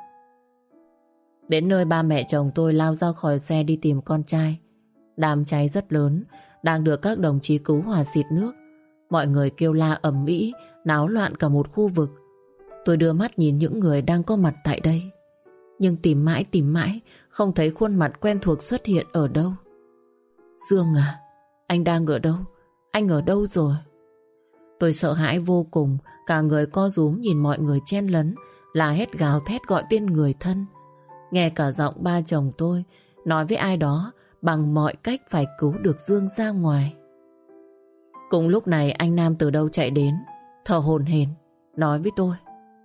Đến nơi ba mẹ chồng tôi lao ra khỏi xe đi tìm con trai. Đám cháy rất lớn, đang được các đồng chí cứu hỏa xịt nước. Mọi người kêu la ầm ĩ, náo loạn cả một khu vực. Tôi đưa mắt nhìn những người đang có mặt tại đây, nhưng tìm mãi tìm mãi không thấy khuôn mặt quen thuộc xuất hiện ở đâu. Dương à, anh đang ở đâu? Anh ở đâu rồi? Tôi sợ hãi vô cùng, cả người co rúm nhìn mọi người chen lấn, la hét gào thét gọi tên người thân. Nghe cả giọng ba chồng tôi nói với ai đó bằng mọi cách phải cứu được Dương ra ngoài. Cùng lúc này anh Nam từ đâu chạy đến, thở hổn hển nói với tôi: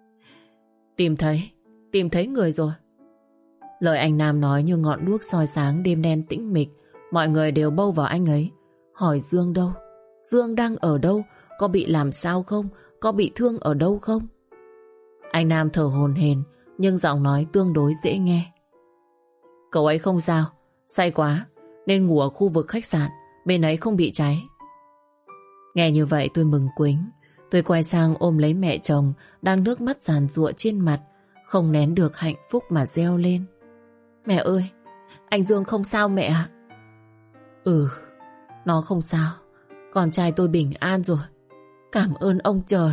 Tìm thấy, tìm thấy người rồi. Lời anh Nam nói như ngọn đuốc soi sáng đêm đen tĩnh mịch. Mọi người đều bâu vào anh ấy, hỏi Dương đâu? Dương đang ở đâu? Có bị làm sao không? Có bị thương ở đâu không? Anh Nam thở hổn hển nhưng giọng nói tương đối dễ nghe. Cậu ấy không sao, say quá nên ngủ ở khu vực khách sạn, bên ấy không bị cháy. Nghe như vậy tôi mừng quính. Tôi quay sang ôm lấy mẹ chồng đang nước mắt giàn giụa trên mặt, không nén được hạnh phúc mà reo lên: Mẹ ơi, anh Dương không sao mẹ ạ. Ừ, nó không sao. Con trai tôi bình an rồi. Cảm ơn ông trời.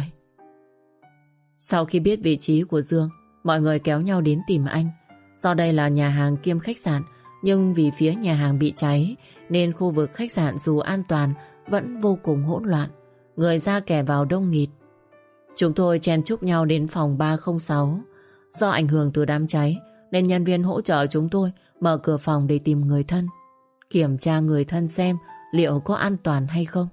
Sau khi biết vị trí của Dương, mọi người kéo nhau đến tìm anh. Do đây là nhà hàng kiêm khách sạn, nhưng vì phía nhà hàng bị cháy nên khu vực khách sạn dù an toàn vẫn vô cùng hỗn loạn. Người ra kẻ vào đông nghịt. Chúng tôi chen chúc nhau đến phòng ba không sáu. Do ảnh hưởng từ đám cháy nên nhân viên hỗ trợ chúng tôi mở cửa phòng để tìm người thân, kiểm tra người thân xem liệu có an toàn hay không.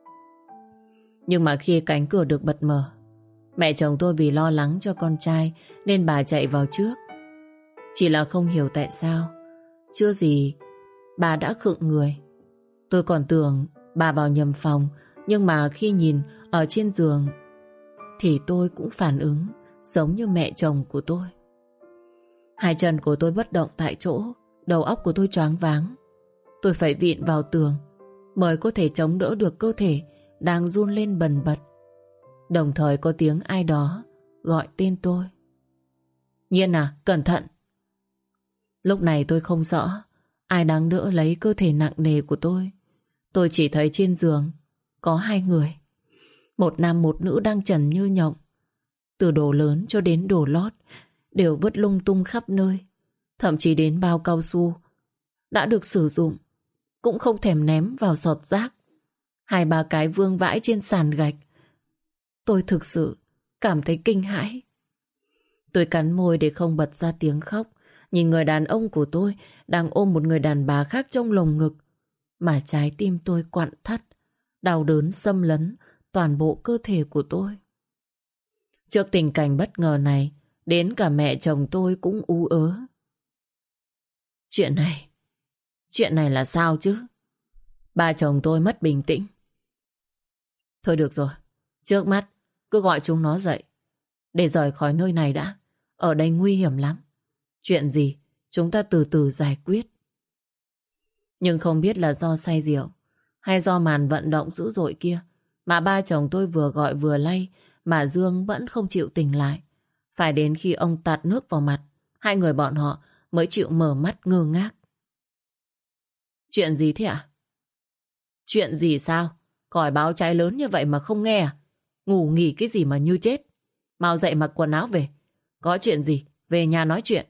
Nhưng mà khi cánh cửa được bật mở, mẹ chồng tôi vì lo lắng cho con trai nên bà chạy vào trước. Chỉ là không hiểu tại sao chưa gì bà đã khựng người. Tôi còn tưởng bà vào nhầm phòng, nhưng mà khi nhìn ở trên giường thì tôi cũng phản ứng giống như mẹ chồng của tôi. Hai chân của tôi bất động tại chỗ, đầu óc của tôi choáng váng. Tôi phải vịn vào tường mới có thể chống đỡ được cơ thể đang run lên bần bật. Đồng thời có tiếng ai đó gọi tên tôi: Nhiên à, cẩn thận. Lúc này tôi không rõ ai đang đỡ lấy cơ thể nặng nề của tôi. Tôi chỉ thấy trên giường có hai người, một nam một nữ đang trần như nhộng. Từ đồ lớn cho đến đồ lót đều vứt lung tung khắp nơi. Thậm chí đến bao cao su đã được sử dụng cũng không thèm ném vào giọt rác. Hai ba cái vương vãi trên sàn gạch. Tôi thực sự cảm thấy kinh hãi. Tôi cắn môi để không bật ra tiếng khóc, nhìn người đàn ông của tôi đang ôm một người đàn bà khác trong lồng ngực, mà trái tim tôi quặn thắt, đau đớn xâm lấn toàn bộ cơ thể của tôi. Trước tình cảnh bất ngờ này, đến cả mẹ chồng tôi cũng ú ớ. Chuyện này, chuyện này là sao chứ? Ba chồng tôi mất bình tĩnh. Thôi được rồi, trước mắt cứ gọi chúng nó dậy để rời khỏi nơi này đã. Ở đây nguy hiểm lắm. Chuyện gì chúng ta từ từ giải quyết. Nhưng không biết là do say rượu hay do màn vận động dữ dội kia mà ba chồng tôi vừa gọi vừa lay mà Dương vẫn không chịu tỉnh lại. Phải đến khi ông tạt nước vào mặt, hai người bọn họ mới chịu mở mắt ngơ ngác. Chuyện gì thế ạ? Chuyện gì sao? Còi báo cháy lớn như vậy mà không nghe à? Ngủ nghỉ cái gì mà như chết. Mau dậy mặc quần áo về. Có chuyện gì? Về nhà nói chuyện.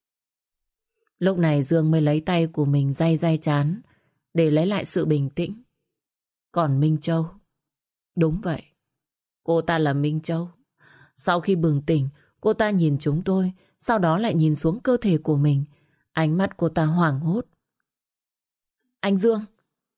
Lúc này Dương mới lấy tay của mình day day trán để lấy lại sự bình tĩnh. Còn Minh Châu? Đúng vậy, cô ta là Minh Châu. Sau khi bừng tỉnh, cô ta nhìn chúng tôi, sau đó lại nhìn xuống cơ thể của mình. Ánh mắt cô ta hoảng hốt. Anh Dương,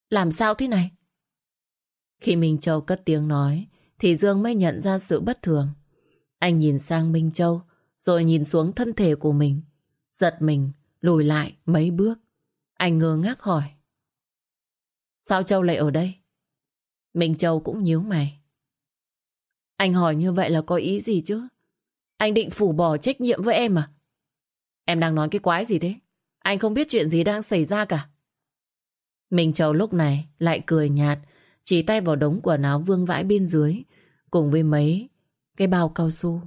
Làm sao thế này? Khi Minh Châu cất tiếng nói thì Dương mới nhận ra sự bất thường. Anh nhìn sang Minh Châu rồi nhìn xuống thân thể của mình, giật mình lùi lại mấy bước. Anh ngơ ngác hỏi: Sao Châu lại ở đây? Minh Châu cũng nhíu mày. Anh hỏi như vậy là có ý gì chứ? Anh định phủ bỏ trách nhiệm với em à? Em đang nói cái quái gì thế? Anh không biết chuyện gì đang xảy ra cả. Minh Châu lúc này lại cười nhạt, chỉ tay vào đống quần áo vương vãi bên dưới cùng với mấy cái bao cao su.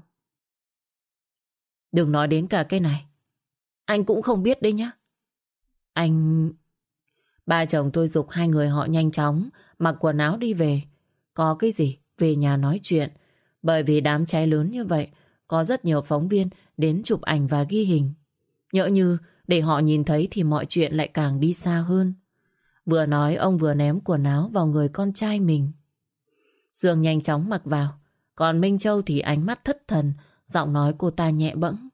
Đừng nói đến cả cái này. Anh cũng không biết đấy nhá. Anh... Ba chồng tôi giục hai người họ nhanh chóng mặc quần áo đi về. Có cái gì về nhà nói chuyện. Bởi vì đám cháy lớn như vậy, có rất nhiều phóng viên đến chụp ảnh và ghi hình. Nhỡ như để họ nhìn thấy thì mọi chuyện lại càng đi xa hơn. Vừa nói ông vừa ném quần áo vào người con trai mình. Dương nhanh chóng mặc vào, còn Minh Châu thì ánh mắt thất thần, giọng nói cô ta nhẹ bẫng.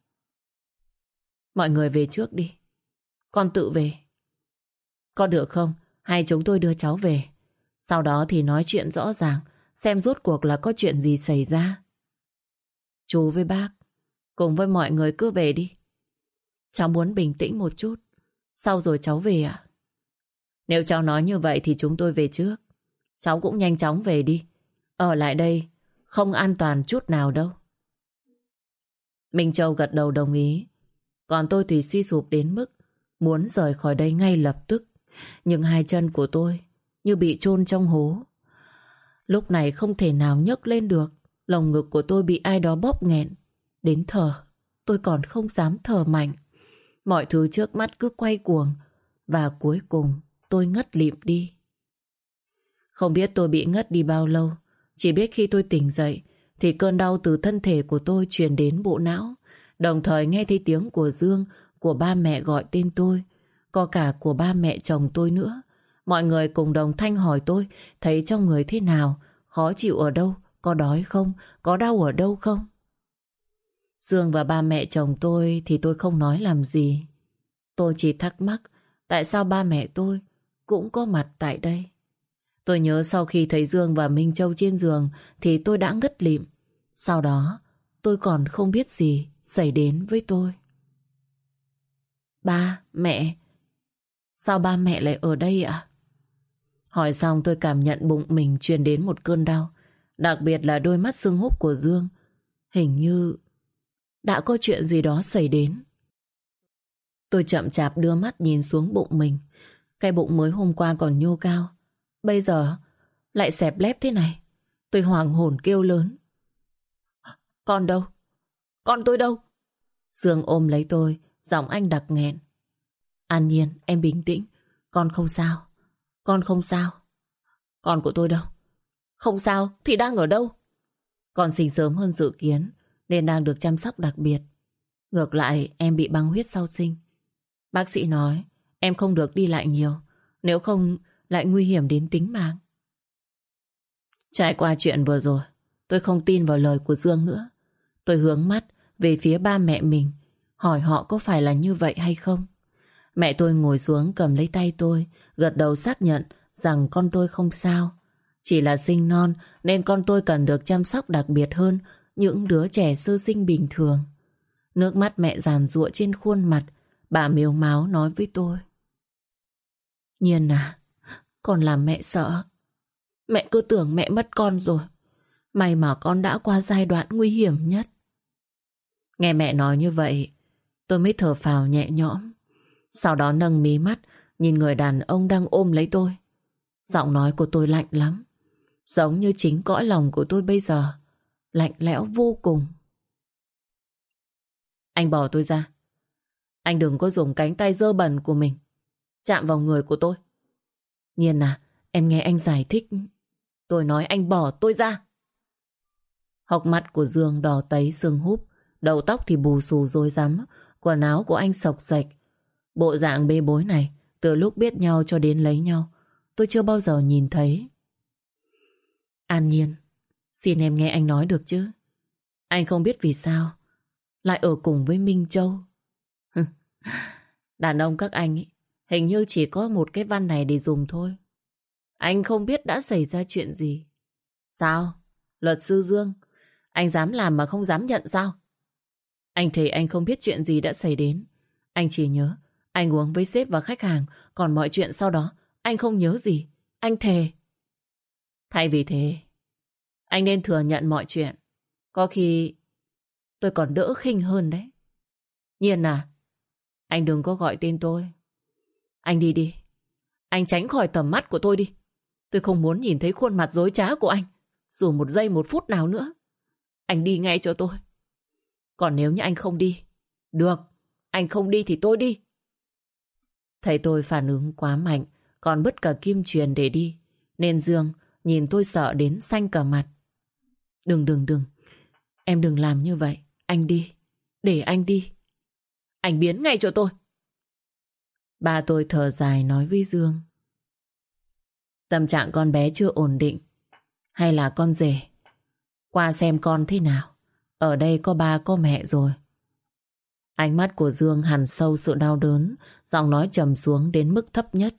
Mọi người về trước đi, con tự về. Có được không? Hay chúng tôi đưa cháu về, sau đó thì nói chuyện rõ ràng, xem rốt cuộc là có chuyện gì xảy ra. Chú với bác cùng với mọi người cứ về đi. Cháu muốn bình tĩnh một chút, sau rồi cháu về ạ. Nếu cháu nói như vậy thì chúng tôi về trước. Cháu cũng nhanh chóng về đi. Ở lại đây không an toàn chút nào đâu. Minh Châu gật đầu đồng ý. Còn tôi thì suy sụp đến mức muốn rời khỏi đây ngay lập tức. Nhưng hai chân của tôi như bị chôn trong hố. Lúc này không thể nào nhấc lên được. Lồng ngực của tôi bị ai đó bóp nghẹn. Đến thở tôi còn không dám thở mạnh. Mọi thứ trước mắt cứ quay cuồng. Và cuối cùng tôi ngất lịm đi. Không biết tôi bị ngất đi bao lâu. Chỉ biết khi tôi tỉnh dậy thì cơn đau từ thân thể của tôi truyền đến bộ não. Đồng thời nghe thấy tiếng của Dương, của ba mẹ gọi tên tôi, có cả của ba mẹ chồng tôi nữa. Mọi người cùng đồng thanh hỏi tôi thấy trong người thế nào, khó chịu ở đâu, có đói không, có đau ở đâu không. Dương và ba mẹ chồng tôi thì tôi không nói làm gì. Tôi chỉ thắc mắc tại sao ba mẹ tôi cũng có mặt tại đây. Tôi nhớ sau khi thấy Dương và Minh Châu trên giường thì tôi đã ngất lịm. Sau đó tôi còn không biết gì xảy đến với tôi. Ba, mẹ, sao ba mẹ lại ở đây ạ? Hỏi xong tôi cảm nhận bụng mình truyền đến một cơn đau. Đặc biệt là đôi mắt sưng húp của Dương. Hình như đã có chuyện gì đó xảy đến. Tôi chậm chạp đưa mắt nhìn xuống bụng mình. Cái bụng mới hôm qua còn nhô cao, bây giờ lại xẹp lép thế này. Tôi hoảng hồn kêu lớn. Con đâu? Con tôi đâu? Dương ôm lấy tôi, giọng anh đặc nghẹn. An Nhiên, em bình tĩnh. Con không sao. Con không sao. Con của tôi đâu? Không sao thì đang ở đâu? Con sinh sớm hơn dự kiến nên đang được chăm sóc đặc biệt. Ngược lại em bị băng huyết sau sinh. Bác sĩ nói em không được đi lại nhiều, nếu không lại nguy hiểm đến tính mạng. Trải qua chuyện vừa rồi, tôi không tin vào lời của Dương nữa. Tôi hướng mắt về phía ba mẹ mình, hỏi họ có phải là như vậy hay không. Mẹ tôi ngồi xuống cầm lấy tay tôi, gật đầu xác nhận rằng con tôi không sao. Chỉ là sinh non nên con tôi cần được chăm sóc đặc biệt hơn những đứa trẻ sơ sinh bình thường. Nước mắt mẹ giàn giụa trên khuôn mặt. Bà mếu máo nói với tôi. Nhiên à, con làm mẹ sợ. Mẹ cứ tưởng mẹ mất con rồi. May mà con đã qua giai đoạn nguy hiểm nhất. Nghe mẹ nói như vậy, tôi mới thở phào nhẹ nhõm. Sau đó nâng mí mắt nhìn người đàn ông đang ôm lấy tôi. Giọng nói của tôi lạnh lắm, giống như chính cõi lòng của tôi bây giờ, lạnh lẽo vô cùng. Anh bỏ tôi ra. Anh đừng có dùng cánh tay dơ bẩn của mình chạm vào người của tôi. Nhiên à, em nghe anh giải thích. Tôi nói anh bỏ tôi ra. Hốc mắt của Dương đỏ tấy sưng húp, đầu tóc thì bù xù rối rắm, quần áo của anh xộc xệch. Bộ dạng bê bối này từ lúc biết nhau cho đến lấy nhau tôi chưa bao giờ nhìn thấy. An Nhiên, xin em nghe anh nói được chứ. Anh không biết vì sao lại ở cùng với Minh Châu. Đàn ông các anh ấy, hình như chỉ có một cái văn này để dùng thôi. Anh không biết đã xảy ra chuyện gì. Sao? Luật sư Dương, anh dám làm mà không dám nhận sao? Anh thề anh không biết chuyện gì đã xảy đến. Anh chỉ nhớ anh uống với sếp và khách hàng, còn mọi chuyện sau đó anh không nhớ gì. Anh thề. Thay vì thế, anh nên thừa nhận mọi chuyện. Có khi tôi còn đỡ khinh hơn đấy. Nhiên à, anh đừng có gọi tên tôi. Anh đi đi. Anh tránh khỏi tầm mắt của tôi đi. Tôi không muốn nhìn thấy khuôn mặt dối trá của anh dù một giây một phút nào nữa. Anh đi ngay cho tôi. Còn nếu như anh không đi, được, anh không đi thì tôi đi. Thấy tôi phản ứng quá mạnh, còn bứt cả kim truyền để đi, nên Dương nhìn tôi sợ đến xanh cả mặt. Đừng đừng đừng, em đừng làm như vậy. Anh đi, để anh đi. Anh biến ngay cho tôi. Ba tôi thở dài nói với Dương. Tâm trạng con bé chưa ổn định. Hay là con rể? Qua xem con thế nào. Ở đây có ba có mẹ rồi. Ánh mắt của Dương hằn sâu sự đau đớn, giọng nói trầm xuống đến mức thấp nhất.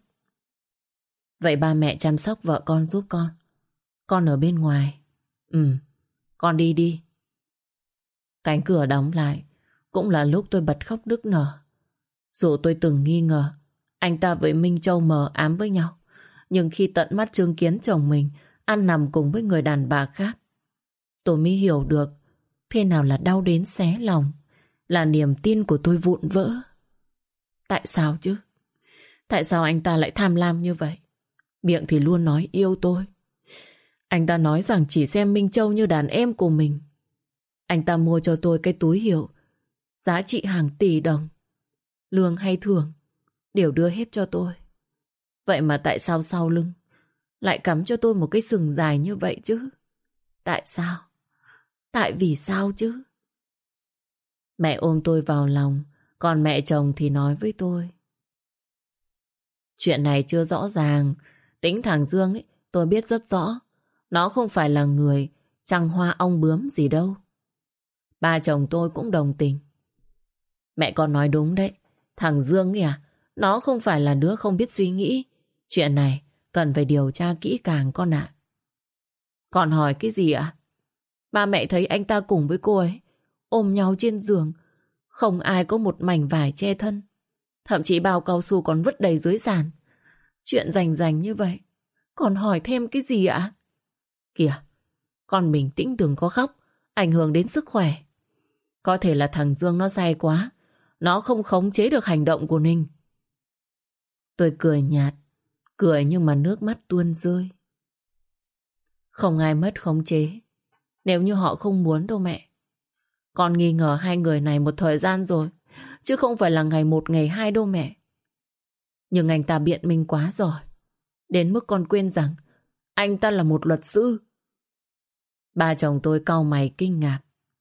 Vậy ba mẹ chăm sóc vợ con giúp con. Con ở bên ngoài. Ừ, con đi đi. Cánh cửa đóng lại. Cũng là lúc tôi bật khóc nức nở. Dù tôi từng nghi ngờ anh ta với Minh Châu mờ ám với nhau, nhưng khi tận mắt chứng kiến chồng mình ăn nằm cùng với người đàn bà khác, tôi mới hiểu được thế nào là đau đến xé lòng, là niềm tin của tôi vụn vỡ. Tại sao chứ? Tại sao anh ta lại tham lam như vậy? Miệng thì luôn nói yêu tôi. Anh ta nói rằng chỉ xem Minh Châu như đàn em của mình. Anh ta mua cho tôi cái túi hiệu giá trị hàng tỷ đồng. Lương hay thưởng đều đưa hết cho tôi. Vậy mà tại sao sau lưng lại cắm cho tôi một cái sừng dài như vậy chứ? Tại sao? Tại vì sao chứ? Mẹ ôm tôi vào lòng, còn mẹ chồng thì nói với tôi. Chuyện này chưa rõ ràng. Tính thằng Dương ấy, tôi biết rất rõ. Nó không phải là người trăng hoa ong bướm gì đâu. Ba chồng tôi cũng đồng tình. Mẹ con nói đúng đấy. Thằng Dương ấy à, nó không phải là đứa không biết suy nghĩ. Chuyện này cần phải điều tra kỹ càng con ạ. Còn hỏi cái gì ạ? Ba mẹ thấy anh ta cùng với cô ấy ôm nhau trên giường, không ai có một mảnh vải che thân. Thậm chí bao cao su còn vứt đầy dưới sàn. Chuyện rành rành như vậy, còn hỏi thêm cái gì ạ? Kìa, con bình tĩnh đừng có khóc, ảnh hưởng đến sức khỏe. Có thể là thằng Dương nó say quá, nó không khống chế được hành động của Ninh. Tôi cười nhạt, cười nhưng mà nước mắt tuôn rơi. Không ai mất khống chế nếu như họ không muốn đâu mẹ. Con nghi ngờ hai người này một thời gian rồi, chứ không phải là ngày một ngày hai đâu mẹ. Nhưng anh ta biện minh quá giỏi, đến mức con quên rằng anh ta là một luật sư. Ba chồng tôi cau mày kinh ngạc.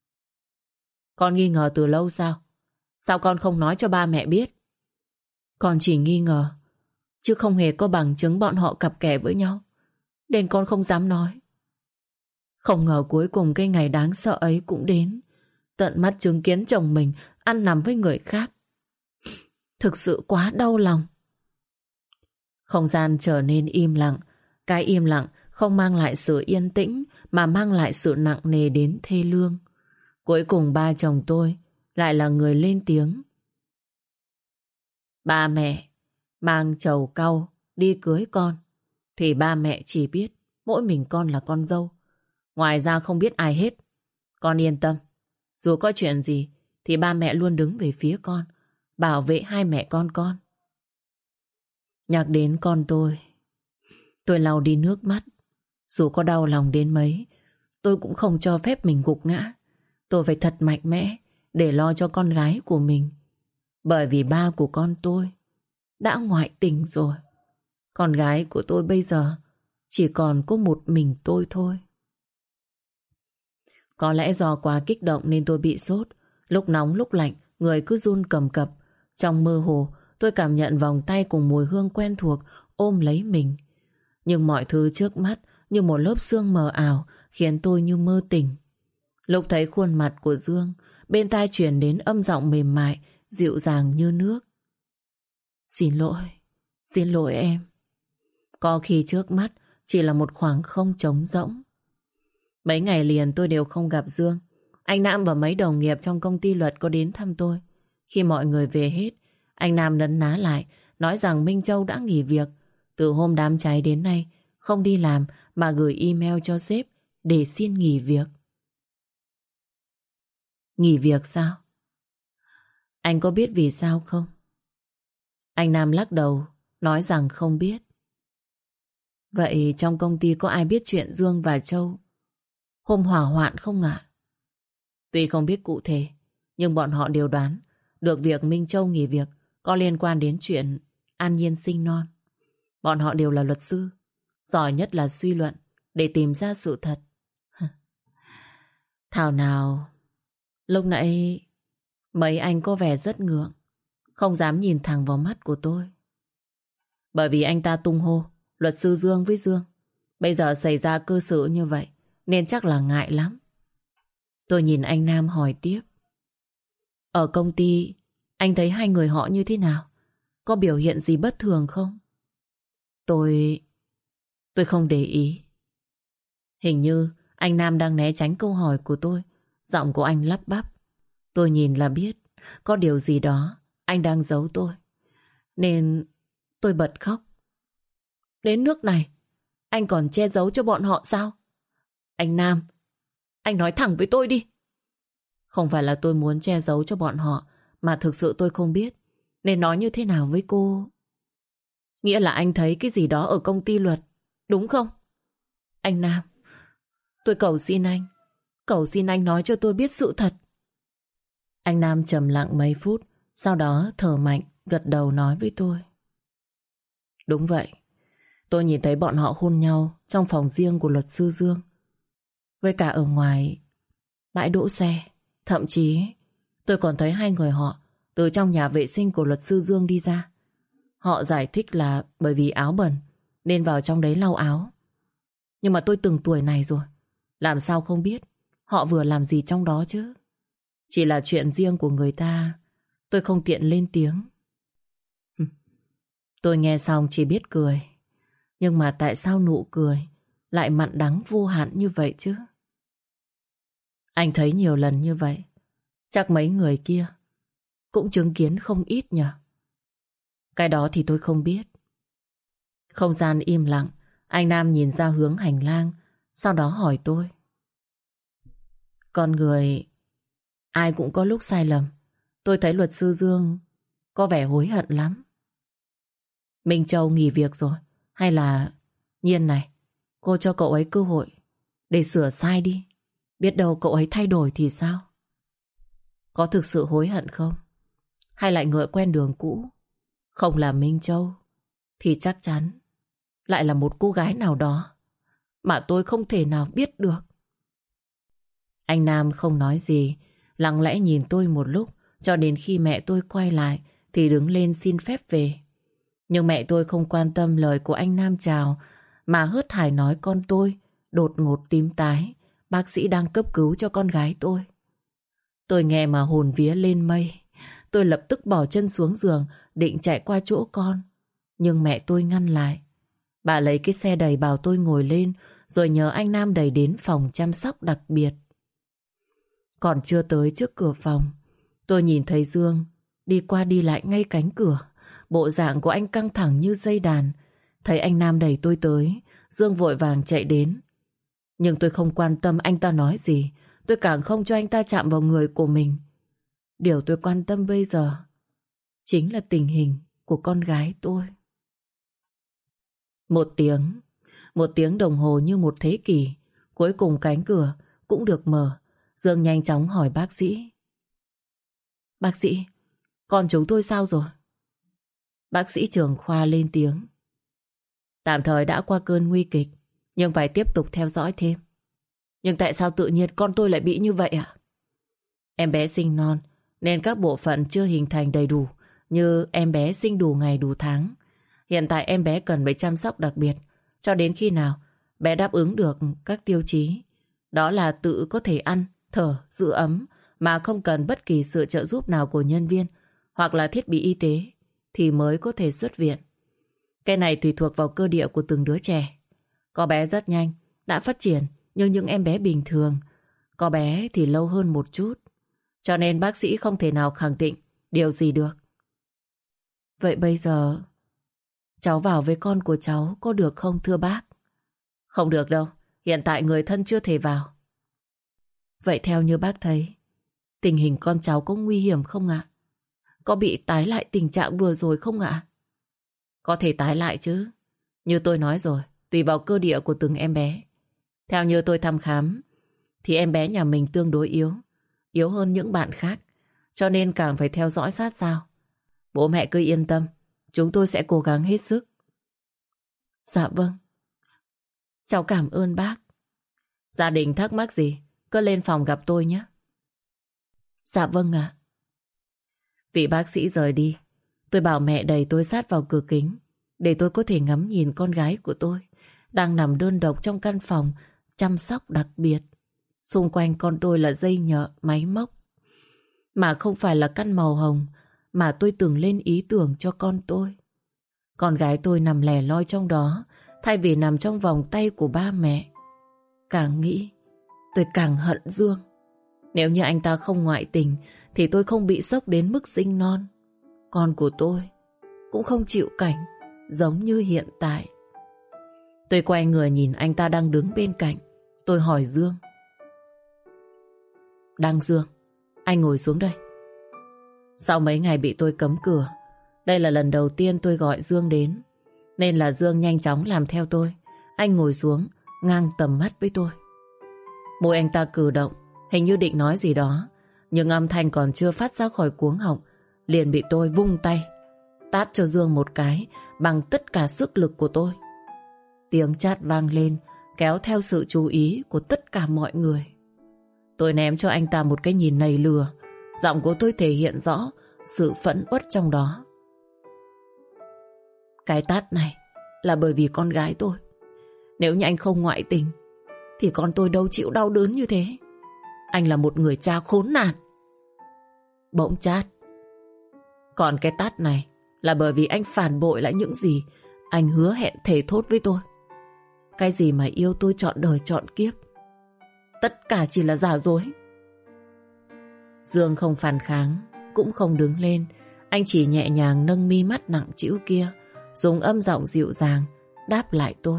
Con nghi ngờ từ lâu sao? Sao con không nói cho ba mẹ biết? Con chỉ nghi ngờ, chứ không hề có bằng chứng bọn họ cặp kè với nhau, nên con không dám nói. Không ngờ cuối cùng cái ngày đáng sợ ấy cũng đến. Tận mắt chứng kiến chồng mình ăn nằm với người khác. Thực sự quá đau lòng. Không gian trở nên im lặng. Cái im lặng không mang lại sự yên tĩnh, mà mang lại sự nặng nề đến thê lương. Cuối cùng ba chồng tôi lại là người lên tiếng. Ba mẹ mang trầu cau đi cưới con, thì ba mẹ chỉ biết mỗi mình con là con dâu, ngoài ra không biết ai hết. Con yên tâm, dù có chuyện gì thì ba mẹ luôn đứng về phía con, bảo vệ hai mẹ con con. Nhắc đến con tôi, tôi lau đi nước mắt. Dù có đau lòng đến mấy, tôi cũng không cho phép mình gục ngã. Tôi phải thật mạnh mẽ để lo cho con gái của mình. Bởi vì ba của con tôi đã ngoại tình rồi. Con gái của tôi bây giờ chỉ còn có một mình tôi thôi. Có lẽ do quá kích động nên tôi bị sốt. Lúc nóng lúc lạnh, người cứ run cầm cập. Trong mơ hồ, tôi cảm nhận vòng tay cùng mùi hương quen thuộc ôm lấy mình. Nhưng mọi thứ trước mắt như một lớp sương mờ ảo, khiến tôi như mơ tỉnh. Lúc thấy khuôn mặt của Dương, bên tai truyền đến âm giọng mềm mại, dịu dàng như nước. Xin lỗi, xin lỗi em. Có khi trước mắt chỉ là một khoảng không trống rỗng. Mấy ngày liền tôi đều không gặp Dương. Anh Nam và mấy đồng nghiệp trong công ty luật có đến thăm tôi. Khi mọi người về hết, anh Nam nấn ná lại, nói rằng Minh Châu đã nghỉ việc. Từ hôm đám cháy đến nay, không đi làm mà gửi email cho sếp để xin nghỉ việc. Nghỉ việc sao? Anh có biết vì sao không? Anh Nam lắc đầu, nói rằng không biết. Vậy trong công ty có ai biết chuyện Dương và Châu hôm hỏa hoạn không ạ? Tuy không biết cụ thể, nhưng bọn họ đều đoán được việc Minh Châu nghỉ việc có liên quan đến chuyện An Nhiên sinh non. Bọn họ đều là luật sư, giỏi nhất là suy luận để tìm ra sự thật. Thảo nào, lúc nãy mấy anh có vẻ rất ngượng, không dám nhìn thẳng vào mắt của tôi. Bởi vì anh ta tung hô luật sư Dương với Dương. Bây giờ xảy ra cơ sự như vậy nên chắc là ngại lắm. Tôi nhìn anh Nam hỏi tiếp. Ở công ty anh thấy hai người họ như thế nào? Có biểu hiện gì bất thường không? Tôi... Tôi không để ý. Hình như anh Nam đang né tránh câu hỏi của tôi. Giọng của anh lắp bắp. Tôi nhìn là biết có điều gì đó anh đang giấu tôi. Nên tôi bật khóc. Đến nước này anh còn che giấu cho bọn họ sao? Anh Nam, anh nói thẳng với tôi đi. Không phải là tôi muốn che giấu cho bọn họ, mà thực sự tôi không biết nên nói như thế nào với cô. Nghĩa là anh thấy cái gì đó ở công ty luật, đúng không? Anh Nam, tôi cầu xin anh, cầu xin anh nói cho tôi biết sự thật. Anh Nam trầm lặng mấy phút, sau đó thở mạnh, gật đầu nói với tôi. Đúng vậy, tôi nhìn thấy bọn họ hôn nhau trong phòng riêng của luật sư Dương, với cả ở ngoài bãi đỗ xe. Thậm chí tôi còn thấy hai người họ từ trong nhà vệ sinh của luật sư Dương đi ra. Họ giải thích là bởi vì áo bẩn nên vào trong đấy lau áo. Nhưng mà tôi từng tuổi này rồi, làm sao không biết họ vừa làm gì trong đó chứ. Chỉ là chuyện riêng của người ta, tôi không tiện lên tiếng. Tôi nghe xong chỉ biết cười. Nhưng mà tại sao nụ cười lại mặn đắng vô hạn như vậy chứ? Anh thấy nhiều lần như vậy, chắc mấy người kia cũng chứng kiến không ít nhỉ? Cái đó thì tôi không biết. Không gian im lặng. Anh Nam nhìn ra hướng hành lang, sau đó hỏi tôi. Con người ai cũng có lúc sai lầm. Tôi thấy luật sư Dương có vẻ hối hận lắm. Minh Châu nghỉ việc rồi, hay là Nhiên này, cô cho cậu ấy cơ hội để sửa sai đi. Biết đâu cậu ấy thay đổi thì sao? Có thực sự hối hận không? Hay lại ngựa quen đường cũ? Không là Minh Châu thì chắc chắn lại là một cô gái nào đó mà tôi không thể nào biết được. Anh Nam không nói gì, lặng lẽ nhìn tôi một lúc, cho đến khi mẹ tôi quay lại thì đứng lên xin phép về. Nhưng mẹ tôi không quan tâm lời của anh Nam chào, mà hớt hải nói con tôi đột ngột tím tái, bác sĩ đang cấp cứu cho con gái tôi. Tôi nghe mà hồn vía lên mây. Tôi lập tức bỏ chân xuống giường định chạy qua chỗ con, nhưng mẹ tôi ngăn lại. Bà lấy cái xe đẩy bảo tôi ngồi lên, rồi nhờ anh Nam đẩy đến phòng chăm sóc đặc biệt. Còn chưa tới trước cửa phòng, tôi nhìn thấy Dương đi qua đi lại ngay cánh cửa. Bộ dạng của anh căng thẳng như dây đàn. Thấy anh Nam đẩy tôi tới, Dương vội vàng chạy đến. Nhưng tôi không quan tâm anh ta nói gì. Tôi càng không cho anh ta chạm vào người của mình. Điều tôi quan tâm bây giờ chính là tình hình của con gái tôi. Một tiếng, một tiếng đồng hồ như một thế kỷ. Cuối cùng cánh cửa cũng được mở. Dương nhanh chóng hỏi bác sĩ. Bác sĩ, con chúng tôi sao rồi? Bác sĩ trưởng khoa lên tiếng. Tạm thời đã qua cơn nguy kịch, nhưng phải tiếp tục theo dõi thêm. Nhưng tại sao tự nhiên con tôi lại bị như vậy ạ? Em bé sinh non nên các bộ phận chưa hình thành đầy đủ, như em bé sinh đủ ngày đủ tháng. Hiện tại em bé cần phải chăm sóc đặc biệt cho đến khi nào bé đáp ứng được các tiêu chí. Đó là tự có thể ăn, thở, giữ ấm mà không cần bất kỳ sự trợ giúp nào của nhân viên hoặc là thiết bị y tế thì mới có thể xuất viện. Cái này tùy thuộc vào cơ địa của từng đứa trẻ. Có bé rất nhanh, đã phát triển như những em bé bình thường. Có bé thì lâu hơn một chút. Cho nên bác sĩ không thể nào khẳng định điều gì được. Vậy bây giờ cháu vào với con của cháu có được không thưa bác? Không được đâu, hiện tại người thân chưa thể vào. Vậy theo như bác thấy, tình hình con cháu có nguy hiểm không ạ? Có bị tái lại tình trạng vừa rồi không ạ? Có thể tái lại chứ. Như tôi nói rồi, tùy vào cơ địa của từng em bé. Theo như tôi thăm khám, thì em bé nhà mình tương đối yếu, yếu hơn những bạn khác, cho nên càng phải theo dõi sát sao. Bố mẹ cứ yên tâm, chúng tôi sẽ cố gắng hết sức. Dạ vâng. Cháu cảm ơn bác. Gia đình thắc mắc gì, cứ lên phòng gặp tôi nhé. Dạ vâng ạ. Vị bác sĩ rời đi, tôi bảo mẹ đẩy tôi sát vào cửa kính để tôi có thể ngắm nhìn con gái của tôi đang nằm đơn độc trong căn phòng chăm sóc đặc biệt. Xung quanh con tôi là dây nhợ, máy móc. Mà không phải là căn màu hồng mà tôi từng lên ý tưởng cho con tôi. Con gái tôi nằm lẻ loi trong đó thay vì nằm trong vòng tay của ba mẹ. Càng nghĩ tôi càng hận Dương. Nếu như anh ta không ngoại tình thì tôi không bị sốc đến mức sinh non. Con của tôi cũng không chịu cảnh giống như hiện tại. Tôi quay người nhìn anh ta đang đứng bên cạnh. Tôi hỏi Dương. Đăng Dương, anh ngồi xuống đây. Sau mấy ngày bị tôi cấm cửa, đây là lần đầu tiên tôi gọi Dương đến, nên là Dương nhanh chóng làm theo tôi. Anh ngồi xuống ngang tầm mắt với tôi. Môi anh ta cử động, hình như định nói gì đó, nhưng âm thanh còn chưa phát ra khỏi cuống họng, liền bị tôi vung tay tát cho Dương một cái bằng tất cả sức lực của tôi. Tiếng chát vang lên, kéo theo sự chú ý của tất cả mọi người. Tôi ném cho anh ta một cái nhìn nầy lừa. Giọng của tôi thể hiện rõ sự phẫn uất trong đó. Cái tát này là bởi vì con gái tôi. Nếu như anh không ngoại tình thì con tôi đâu chịu đau đớn như thế. Anh là một người cha khốn nạn. Bỗng chát. Còn cái tát này là bởi vì anh phản bội lại những gì anh hứa hẹn thề thốt với tôi. Cái gì mà yêu tôi trọn đời trọn kiếp, tất cả chỉ là giả dối. Dương không phản kháng, cũng không đứng lên. Anh chỉ nhẹ nhàng nâng mi mắt nặng trĩu kia, dùng âm giọng dịu dàng đáp lại tôi.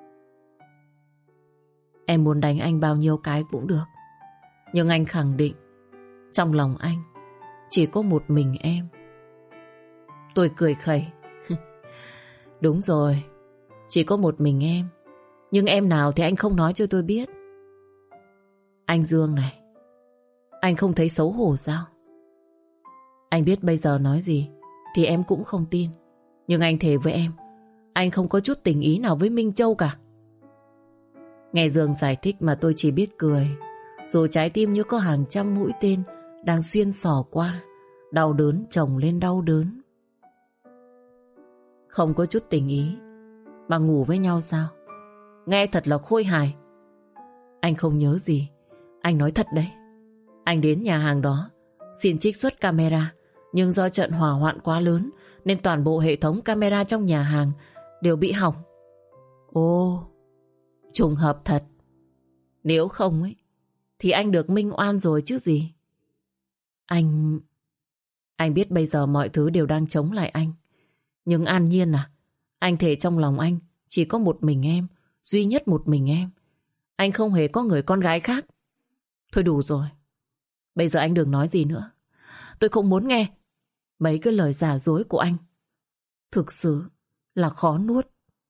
Em muốn đánh anh bao nhiêu cái cũng được, nhưng anh khẳng định trong lòng anh chỉ có một mình em. Tôi cười khẩy. Đúng rồi, chỉ có một mình em. Nhưng em nào thì anh không nói cho tôi biết. Anh Dương này, anh không thấy xấu hổ sao? Anh biết bây giờ nói gì thì em cũng không tin, nhưng anh thề với em, anh không có chút tình ý nào với Minh Châu cả. Nghe Dương giải thích mà tôi chỉ biết cười. Dù trái tim như có hàng trăm mũi tên đang xuyên xỏ qua, đau đớn chồng lên đau đớn. Không có chút tình ý mà ngủ với nhau sao? Nghe thật là khôi hài. Anh không nhớ gì. Anh nói thật đấy. Anh đến nhà hàng đó xin trích xuất camera, nhưng do trận hỏa hoạn quá lớn nên toàn bộ hệ thống camera trong nhà hàng đều bị hỏng. Ồ, trùng hợp thật. Nếu không ấy thì anh được minh oan rồi chứ gì. Anh... Anh biết bây giờ mọi thứ đều đang chống lại anh. Nhưng An Nhiên à, anh thề trong lòng anh chỉ có một mình em, duy nhất một mình em. Anh không hề có người con gái khác. Thôi đủ rồi. Bây giờ anh đừng nói gì nữa. Tôi không muốn nghe mấy cái lời giả dối của anh. Thực sự là khó nuốt.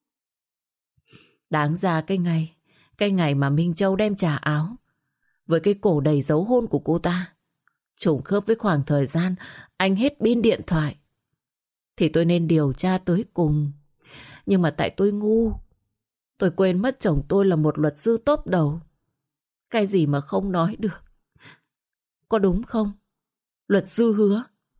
Đáng ra cái ngày Cái ngày mà Minh Châu đem trả áo với cái cổ đầy dấu hôn của cô ta trùng khớp với khoảng thời gian anh hết pin điện thoại, thì tôi nên điều tra tới cùng. Nhưng mà tại tôi ngu, tôi quên mất chồng tôi là một luật sư top đầu. Cái gì mà không nói được. Có đúng không, luật sư Hứa?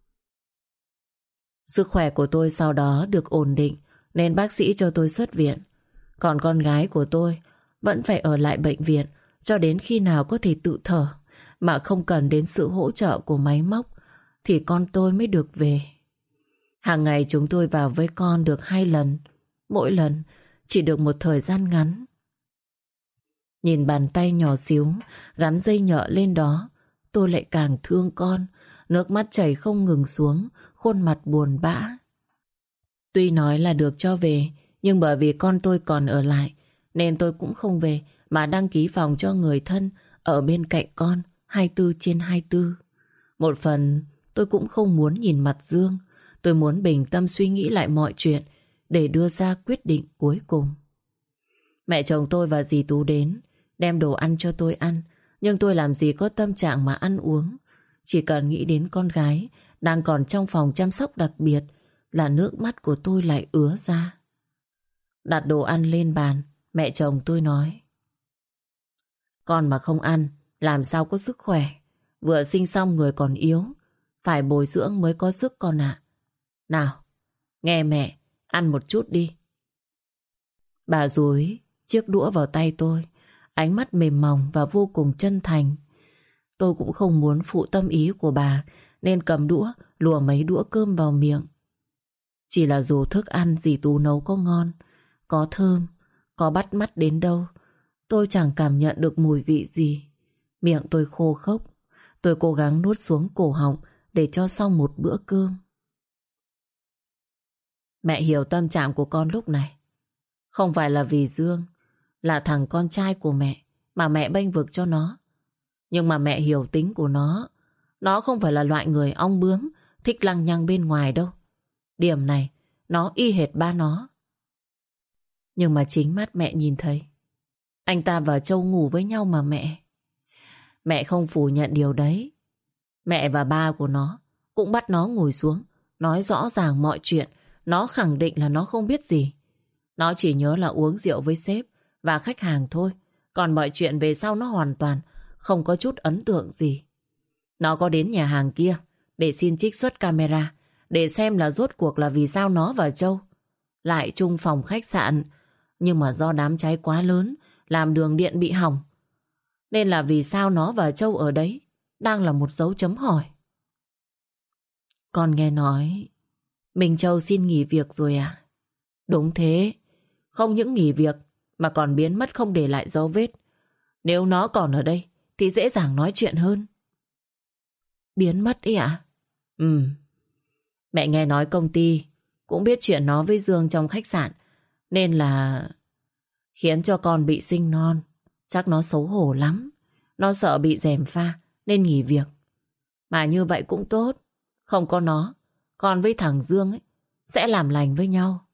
Sức khỏe của tôi sau đó được ổn định nên bác sĩ cho tôi xuất viện. Còn con gái của tôi vẫn phải ở lại bệnh viện cho đến khi nào có thể tự thở mà không cần đến sự hỗ trợ của máy móc thì con tôi mới được về. Hàng ngày chúng tôi vào với con được hai lần mỗi lần chỉ được một thời gian ngắn. Nhìn bàn tay nhỏ xíu gắn dây nhợ lên đó, tôi lại càng thương con. Nước mắt chảy không ngừng xuống, khuôn mặt buồn bã. Tuy nói là được cho về, nhưng bởi vì con tôi còn ở lại, nên tôi cũng không về, mà đăng ký phòng cho người thân ở bên cạnh con hai mươi tư trên hai mươi tư. Một phần tôi cũng không muốn nhìn mặt Dương. Tôi muốn bình tâm suy nghĩ lại mọi chuyện để đưa ra quyết định cuối cùng. Mẹ chồng tôi và dì Tú đến, đem đồ ăn cho tôi ăn. Nhưng tôi làm gì có tâm trạng mà ăn uống. Chỉ cần nghĩ đến con gái đang còn trong phòng chăm sóc đặc biệt là nước mắt của tôi lại ứa ra. Đặt đồ ăn lên bàn, mẹ chồng tôi nói: con mà không ăn làm sao có sức khỏe. Vừa sinh xong người còn yếu, phải bồi dưỡng mới có sức con ạ. Nào, nghe mẹ, ăn một chút đi. Bà dúi chiếc đũa vào tay tôi, ánh mắt mềm mỏng và vô cùng chân thành. Tôi cũng không muốn phụ tâm ý của bà, nên cầm đũa lùa mấy đũa cơm vào miệng. Chỉ là dù thức ăn dì Tú nấu có ngon, có thơm, có bắt mắt đến đâu, tôi chẳng cảm nhận được mùi vị gì. Miệng tôi khô khốc. Tôi cố gắng nuốt xuống cổ họng để cho xong một bữa cơm. Mẹ hiểu tâm trạng của con lúc này. Không phải là vì Dương là thằng con trai của mẹ mà mẹ bênh vực cho nó. Nhưng mà mẹ hiểu tính của nó. Nó không phải là loại người ong bướm, thích lăng nhăng bên ngoài đâu. Điểm này nó y hệt ba nó. Nhưng mà chính mắt mẹ nhìn thấy anh ta và Châu ngủ với nhau mà mẹ. Mẹ không phủ nhận điều đấy. Mẹ và ba của nó cũng bắt nó ngồi xuống, nói rõ ràng mọi chuyện. Nó khẳng định là nó không biết gì. Nó chỉ nhớ là uống rượu với sếp và khách hàng thôi. Còn mọi chuyện về sau nó hoàn toàn không có chút ấn tượng gì. Nó có đến nhà hàng kia để xin trích xuất camera, để xem là rốt cuộc là vì sao nó và Châu lại chung phòng khách sạn. Nhưng mà do đám cháy quá lớn làm đường điện bị hỏng, nên là vì sao nó và Châu ở đấy đang là một dấu chấm hỏi. Con nghe nói Minh Châu xin nghỉ việc rồi à? Đúng thế. Không những nghỉ việc mà còn biến mất không để lại dấu vết. Nếu nó còn ở đây thì dễ dàng nói chuyện hơn. Biến mất ý ạ? Ừ. Mẹ nghe nói công ty cũng biết chuyện nó với Dương trong khách sạn, nên là khiến cho con bị sinh non. Chắc nó xấu hổ lắm. Nó sợ bị gièm pha nên nghỉ việc. Mà như vậy cũng tốt. Không có nó, con với thằng Dương ấy sẽ làm lành với nhau.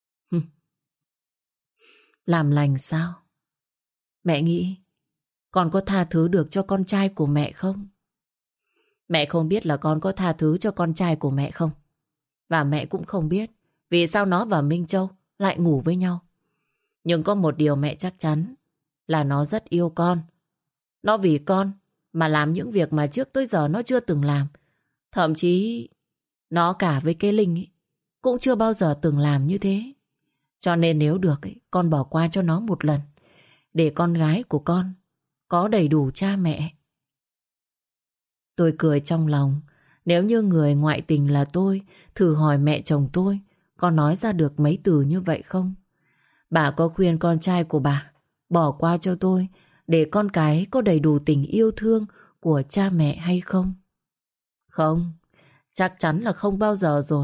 Làm lành sao? Mẹ nghĩ con có tha thứ được cho con trai của mẹ không? Mẹ không biết là con có tha thứ cho con trai của mẹ không. Và mẹ cũng không biết vì sao nó và Minh Châu lại ngủ với nhau. Nhưng có một điều mẹ chắc chắn là nó rất yêu con. Nó vì con mà làm những việc mà trước tới giờ nó chưa từng làm. Thậm chí nó cả với cái Linh ấy cũng chưa bao giờ từng làm như thế. Cho nên nếu được ấy, con bỏ qua cho nó một lần, để con gái của con có đầy đủ cha mẹ. Tôi cười trong lòng. Nếu như người ngoại tình là tôi, thử hỏi mẹ chồng tôi có nói ra được mấy từ như vậy không? Bà có khuyên con trai của bà bỏ qua cho tôi để con cái có đầy đủ tình yêu thương của cha mẹ hay không? Không, chắc chắn là không bao giờ rồi.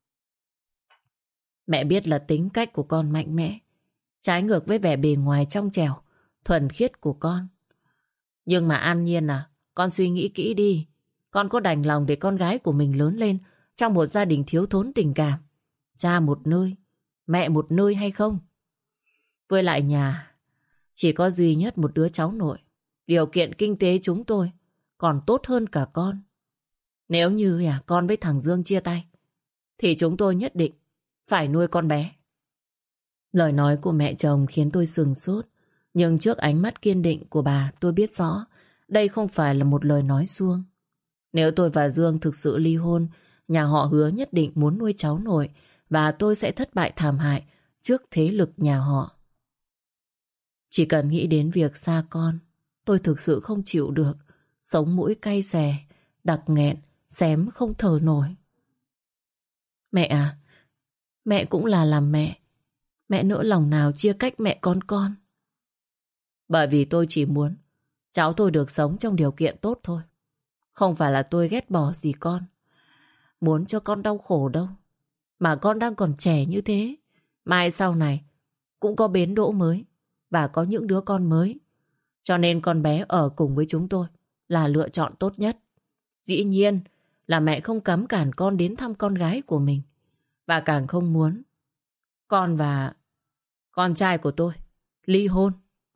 Mẹ biết là tính cách của con mạnh mẽ, trái ngược với vẻ bề ngoài trong trẻo, thuần khiết của con. Nhưng mà An Nhiên à, con suy nghĩ kỹ đi. Con có đành lòng để con gái của mình lớn lên trong một gia đình thiếu thốn tình cảm, cha một nơi, mẹ một nơi hay không? Với lại nhà chỉ có duy nhất một đứa cháu nội. Điều kiện kinh tế chúng tôi còn tốt hơn cả con. Nếu như à, con với thằng Dương chia tay thì chúng tôi nhất định phải nuôi con bé. Lời nói của mẹ chồng khiến tôi sừng sốt. Nhưng trước ánh mắt kiên định của bà, tôi biết rõ đây không phải là một lời nói suông. Nếu tôi và Dương thực sự ly hôn, nhà họ Hứa nhất định muốn nuôi cháu nội, và tôi sẽ thất bại thảm hại trước thế lực nhà họ. Chỉ cần nghĩ đến việc xa con, tôi thực sự không chịu được. Sống mũi cay xè, đặc nghẹn, xém không thở nổi. Mẹ à, mẹ cũng là làm mẹ, Mẹ nỡ lòng nào chia cách mẹ con con. Bởi vì tôi chỉ muốn cháu tôi được sống trong điều kiện tốt thôi. Không phải là tôi ghét bỏ gì con, muốn cho con đau khổ đâu. Mà con đang còn trẻ như thế, mai sau này cũng có bến đỗ mới và có những đứa con mới. Cho nên con bé ở cùng với chúng tôi là lựa chọn tốt nhất. Dĩ nhiên là mẹ không cấm cản con đến thăm con gái của mình, và càng không muốn con và con trai của tôi ly hôn.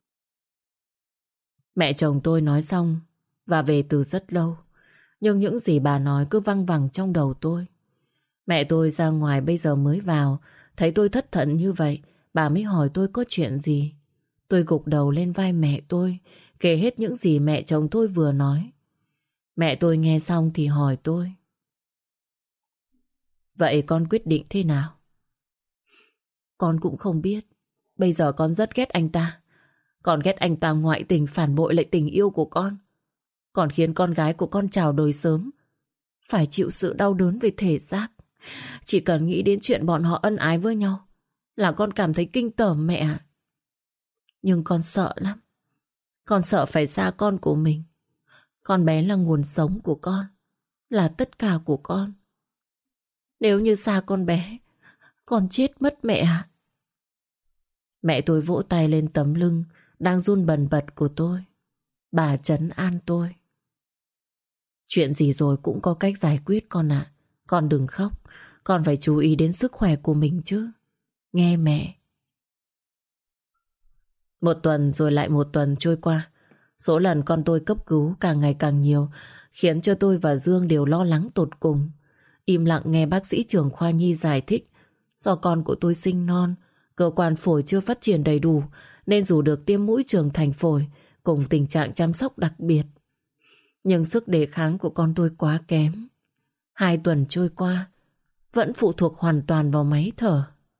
Mẹ chồng tôi nói xong và về từ rất lâu, nhưng những gì bà nói cứ văng vẳng trong đầu tôi. Mẹ tôi ra ngoài bây giờ mới vào, thấy tôi thất thận như vậy, bà mới hỏi tôi có chuyện gì. Tôi gục đầu lên vai mẹ tôi, kể hết những gì mẹ chồng tôi vừa nói. Mẹ tôi nghe xong thì hỏi tôi: vậy con quyết định thế nào? Con cũng không biết. Bây giờ con rất ghét anh ta. Con ghét anh ta ngoại tình phản bội lại tình yêu của con, còn khiến con gái của con chào đời sớm, phải chịu sự đau đớn về thể xác. Chỉ cần nghĩ đến chuyện bọn họ ân ái với nhau là con cảm thấy kinh tởm mẹ ạ. Nhưng con sợ lắm. Con sợ phải xa con của mình. Con bé là nguồn sống của con, là tất cả của con. Nếu như xa con bé, con chết mất mẹ ạ. Mẹ tôi vỗ tay lên tấm lưng đang run bần bật của tôi. Bà trấn an tôi: chuyện gì rồi cũng có cách giải quyết con ạ. Con đừng khóc. Con phải chú ý đến sức khỏe của mình chứ. Nghe mẹ. Một tuần rồi lại một tuần trôi qua. Số lần con tôi cấp cứu càng ngày càng nhiều, khiến cho tôi và Dương đều lo lắng tột cùng. Im lặng nghe bác sĩ trưởng khoa nhi giải thích do con của tôi sinh non, cơ quan phổi chưa phát triển đầy đủ, nên dù được tiêm mũi trưởng thành phổi cùng tình trạng chăm sóc đặc biệt, nhưng sức đề kháng của con tôi quá kém. Hai tuần trôi qua, vẫn phụ thuộc hoàn toàn vào máy thở.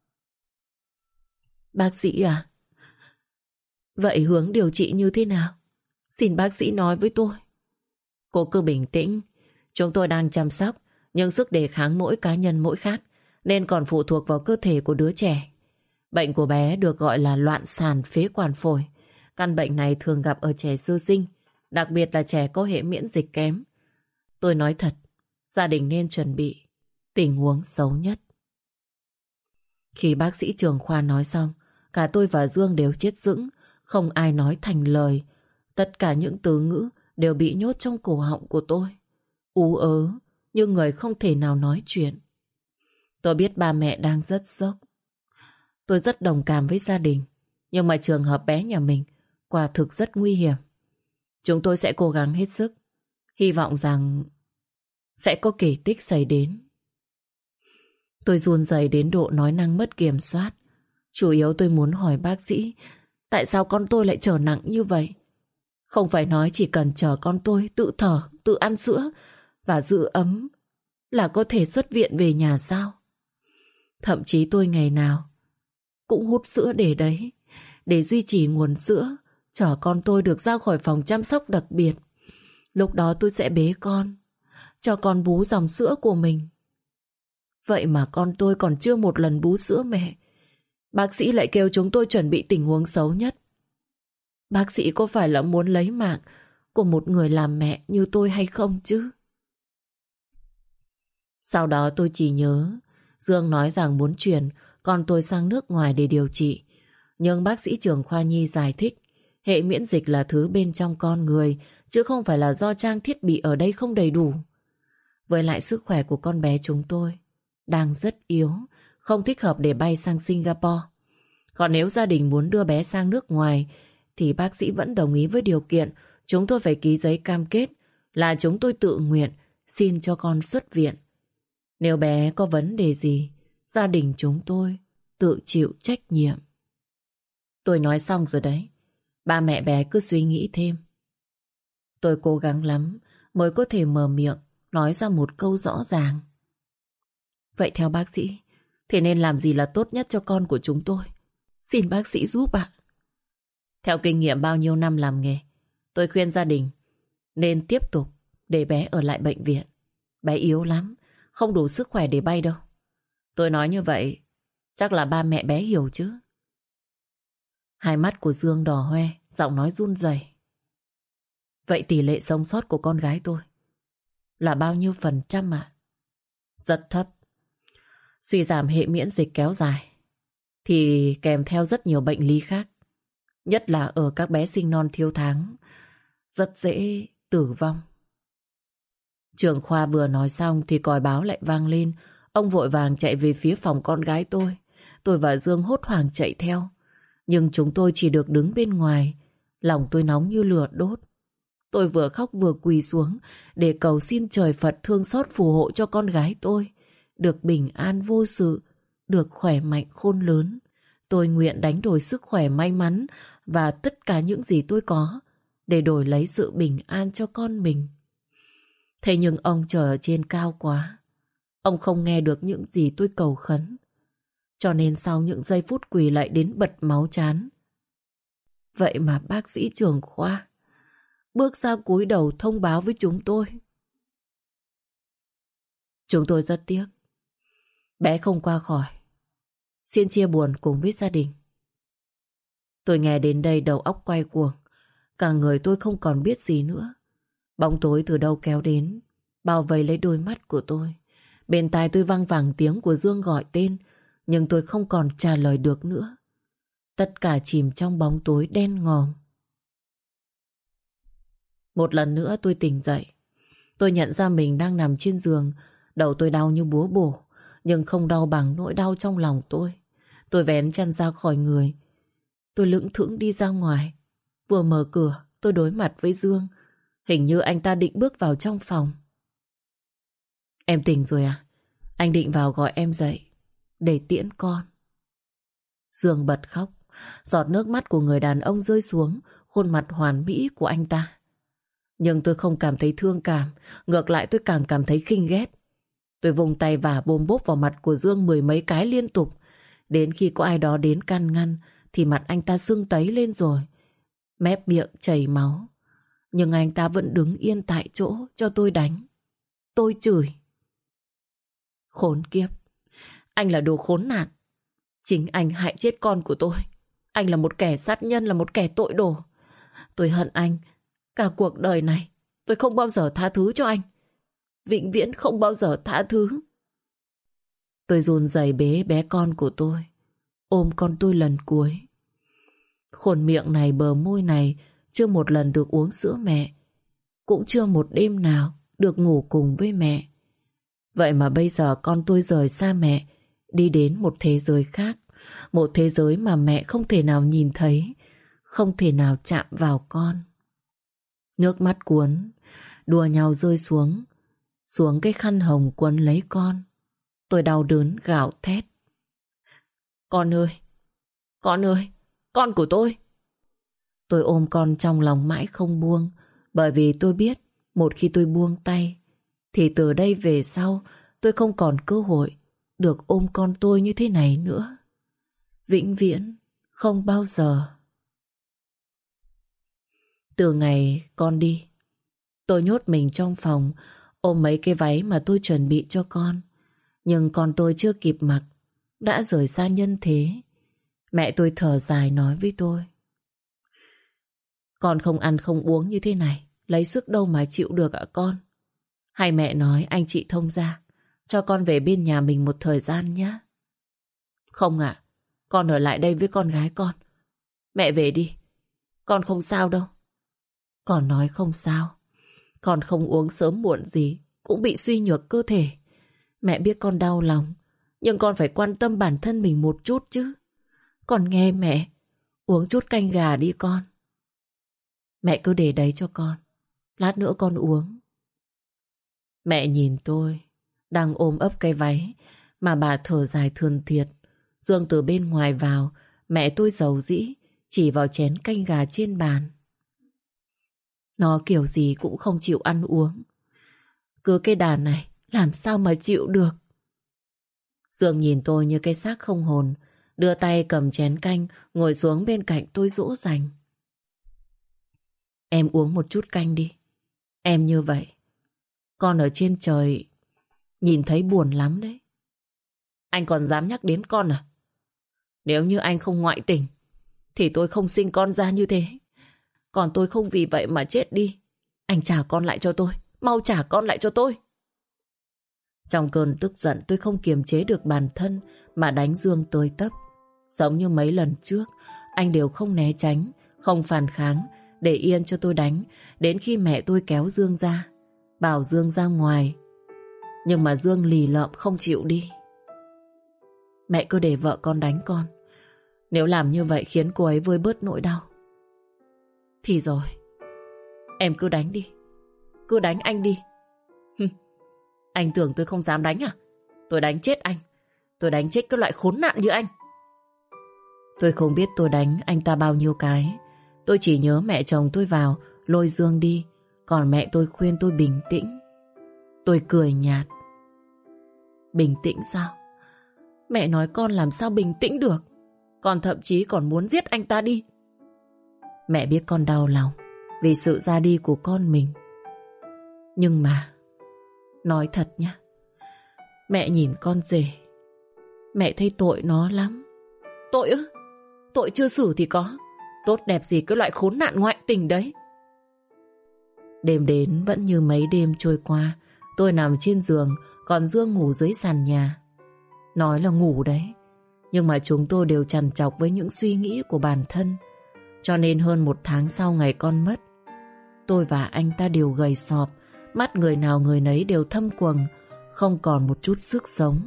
Bác sĩ à, vậy hướng điều trị như thế nào? Xin bác sĩ nói với tôi. Cô cứ bình tĩnh. Chúng tôi đang chăm sóc, nhưng sức đề kháng mỗi cá nhân mỗi khác, nên còn phụ thuộc vào cơ thể của đứa trẻ. Bệnh của bé được gọi là loạn sàn phế quản phổi. Căn bệnh này thường gặp ở trẻ sơ sinh, đặc biệt là trẻ có hệ miễn dịch kém. Tôi nói thật, gia đình nên chuẩn bị tình huống xấu nhất. Khi bác sĩ trưởng khoa nói xong, cả tôi và Dương đều chết sững, không ai nói thành lời. Tất cả những từ ngữ đều bị nhốt trong cổ họng của tôi, ú ớ như người không thể nào nói chuyện. Tôi biết ba mẹ đang rất sốc. Tôi rất đồng cảm với gia đình, nhưng mà trường hợp bé nhà mình quả thực rất nguy hiểm. Chúng tôi sẽ cố gắng hết sức, hy vọng rằng sẽ có kỳ tích xảy đến. Tôi run rẩy đến độ nói năng mất kiểm soát. Chủ yếu tôi muốn hỏi bác sĩ tại sao con tôi lại trở nặng như vậy. Không phải nói chỉ cần chờ con tôi tự thở, tự ăn sữa và giữ ấm là có thể xuất viện về nhà sao? Thậm chí tôi ngày nào cũng hút sữa để đấy, để duy trì nguồn sữa, chờ con tôi được ra khỏi phòng chăm sóc đặc biệt. Lúc đó tôi sẽ bế con, cho con bú dòng sữa của mình. Vậy mà con tôi còn chưa một lần bú sữa mẹ, bác sĩ lại kêu chúng tôi chuẩn bị tình huống xấu nhất. Bác sĩ có phải là muốn lấy mạng của một người làm mẹ như tôi hay không chứ? Sau đó tôi chỉ nhớ Dương nói rằng muốn chuyển con tôi sang nước ngoài để điều trị. Nhưng bác sĩ trưởng khoa nhi giải thích hệ miễn dịch là thứ bên trong con người, chứ không phải là do trang thiết bị ở đây không đầy đủ. Với lại sức khỏe của con bé chúng tôi đang rất yếu, không thích hợp để bay sang Singapore. Còn nếu gia đình muốn đưa bé sang nước ngoài thì bác sĩ vẫn đồng ý với điều kiện chúng tôi phải ký giấy cam kết là chúng tôi tự nguyện xin cho con xuất viện. Nếu bé có vấn đề gì, gia đình chúng tôi tự chịu trách nhiệm. Tôi nói xong rồi đấy. Ba mẹ bé cứ suy nghĩ thêm. Tôi cố gắng lắm mới có thể mở miệng nói ra một câu rõ ràng. Vậy theo bác sĩ thì nên làm gì là tốt nhất cho con của chúng tôi? Xin bác sĩ giúp ạ. Theo kinh nghiệm bao nhiêu năm làm nghề, tôi khuyên gia đình nên tiếp tục để bé ở lại bệnh viện. Bé yếu lắm, không đủ sức khỏe để bay đâu. Tôi nói như vậy chắc là ba mẹ bé hiểu chứ. Hai mắt của Dương đỏ hoe, giọng nói run rẩy. Vậy tỷ lệ sống sót của con gái tôi là bao nhiêu phần trăm ạ? Rất thấp. Suy giảm hệ miễn dịch kéo dài thì kèm theo rất nhiều bệnh lý khác, nhất là ở các bé sinh non thiếu tháng, rất dễ tử vong. Trưởng khoa vừa nói xong thì còi báo lại vang lên. Ông vội vàng chạy về phía phòng con gái tôi. Tôi và Dương hốt hoảng chạy theo. Nhưng chúng tôi chỉ được đứng bên ngoài. Lòng tôi nóng như lửa đốt. Tôi vừa khóc vừa quỳ xuống để cầu xin trời Phật thương xót phù hộ cho con gái tôi được bình an vô sự, được khỏe mạnh khôn lớn. Tôi nguyện đánh đổi sức khỏe may mắn và tất cả những gì tôi có để đổi lấy sự bình an cho con mình. Thế nhưng ông trời ở trên cao quá. Ông không nghe được những gì tôi cầu khấn. Cho nên sau những giây phút quỳ lại đến bật máu chán. Vậy mà bác sĩ trưởng khoa bước ra cúi đầu thông báo với chúng tôi. Chúng tôi rất tiếc. Bé không qua khỏi. Xin chia buồn cùng với gia đình. Tôi nghe đến đây đầu óc quay cuồng. Cả người tôi không còn biết gì nữa. Bóng tối từ đâu kéo đến, bao vây lấy đôi mắt của tôi. Bên tai tôi vang vẳng tiếng của Dương gọi tên, nhưng tôi không còn trả lời được nữa. Tất cả chìm trong bóng tối đen ngòm. Một lần nữa tôi tỉnh dậy. Tôi nhận ra mình đang nằm trên giường. Đầu tôi đau như búa bổ, nhưng không đau bằng nỗi đau trong lòng tôi. Tôi vén chăn ra khỏi người. Tôi lững thững đi ra ngoài. Vừa mở cửa, tôi đối mặt với Dương. Hình như anh ta định bước vào trong phòng. Em tỉnh rồi à? Anh định vào gọi em dậy để tiễn con. Dương bật khóc. Giọt nước mắt của người đàn ông rơi xuống khuôn mặt hoàn mỹ của anh ta. Nhưng tôi không cảm thấy thương cảm. Ngược lại tôi càng cảm thấy khinh ghét. Tôi vùng tay và bôm bốp vào mặt của Dương mười mấy cái liên tục. Đến khi có ai đó đến can ngăn thì mặt anh ta sưng tấy lên rồi. Mép miệng chảy máu. Nhưng anh ta vẫn đứng yên tại chỗ cho tôi đánh. Tôi chửi. Khốn kiếp. Anh là đồ khốn nạn. Chính anh hại chết con của tôi. Anh là một kẻ sát nhân, là một kẻ tội đồ. Tôi hận anh. Cả cuộc đời này tôi không bao giờ tha thứ cho anh. Vĩnh viễn không bao giờ tha thứ. Tôi run rẩy bế bé con của tôi, ôm con tôi lần cuối. Khôn miệng này, bờ môi này chưa một lần được uống sữa mẹ, cũng chưa một đêm nào được ngủ cùng với mẹ. Vậy mà bây giờ con tôi rời xa mẹ, đi đến một thế giới khác. Một thế giới mà mẹ không thể nào nhìn thấy, không thể nào chạm vào con. Nước mắt cuốn, đùa nhau rơi xuống, xuống cái khăn hồng quấn lấy con. Tôi đau đớn gào thét. Con ơi, con ơi, con của tôi. Tôi ôm con trong lòng mãi không buông, bởi vì tôi biết một khi tôi buông tay thì từ đây về sau tôi không còn cơ hội được ôm con tôi như thế này nữa. Vĩnh viễn không bao giờ. Từ ngày con đi, tôi nhốt mình trong phòng, ôm mấy cái váy mà tôi chuẩn bị cho con. Nhưng con tôi chưa kịp mặc đã rời xa nhân thế. Mẹ tôi thở dài nói với tôi. Con không ăn không uống như thế này, lấy sức đâu mà chịu được ạ con. Hay mẹ nói anh chị thông gia cho con về bên nhà mình một thời gian nhé. Không ạ, con ở lại đây với con gái con. Mẹ về đi, con không sao đâu. Con nói không sao. Con không uống sớm muộn gì cũng bị suy nhược cơ thể. Mẹ biết con đau lòng, nhưng con phải quan tâm bản thân mình một chút chứ. Con nghe mẹ, uống chút canh gà đi con. Mẹ cứ để đấy cho con, lát nữa con uống. Mẹ nhìn tôi đang ôm ấp cái váy mà bà thở dài thườn thiệt. Dương từ bên ngoài vào, mẹ tôi dầu dĩ chỉ vào chén canh gà trên bàn. Nó kiểu gì cũng không chịu ăn uống. Cứ cái đàn này làm sao mà chịu được. Dương nhìn tôi như cái xác không hồn, đưa tay cầm chén canh, ngồi xuống bên cạnh tôi dỗ dành. Em uống một chút canh đi. Em như vậy, con ở trên trời nhìn thấy buồn lắm đấy. Anh còn dám nhắc đến con à? Nếu như anh không ngoại tình thì tôi không sinh con ra như thế. Còn tôi không vì vậy mà chết đi. Anh trả con lại cho tôi. Mau trả con lại cho tôi. Trong cơn tức giận tôi không kiềm chế được bản thân mà đánh Dương tới tấp. Giống như mấy lần trước, anh đều không né tránh, không phản kháng, để yên cho tôi đánh, đến khi mẹ tôi kéo Dương ra, bảo Dương ra ngoài. Nhưng mà Dương lì lợm không chịu đi. Mẹ cứ để vợ con đánh con. Nếu làm như vậy khiến cô ấy vơi bớt nỗi đau, thì rồi, em cứ đánh đi. Cứ đánh anh đi. Anh tưởng tôi không dám đánh à? Tôi đánh chết anh. Tôi đánh chết cái loại khốn nạn như anh. Tôi không biết tôi đánh anh ta bao nhiêu cái. Tôi chỉ nhớ mẹ chồng tôi vào lôi Dương đi, còn mẹ tôi khuyên tôi bình tĩnh. Tôi cười nhạt. Bình tĩnh sao? Mẹ nói con làm sao bình tĩnh được. Con thậm chí còn muốn giết anh ta đi. Mẹ biết con đau lòng vì sự ra đi của con mình. Nhưng mà nói thật nhá, mẹ nhìn con rể, mẹ thấy tội nó lắm. Tội ư? Tội chưa xử thì có. Tốt đẹp gì cái loại khốn nạn ngoại tình đấy. Đêm đến vẫn như mấy đêm trôi qua. Tôi nằm trên giường, còn Dương ngủ dưới sàn nhà. Nói là ngủ đấy, nhưng mà chúng tôi đều trằn trọc với những suy nghĩ của bản thân. Cho nên hơn một tháng sau ngày con mất, tôi và anh ta đều gầy sọp, mắt người nào người nấy đều thâm quầng, không còn một chút sức sống.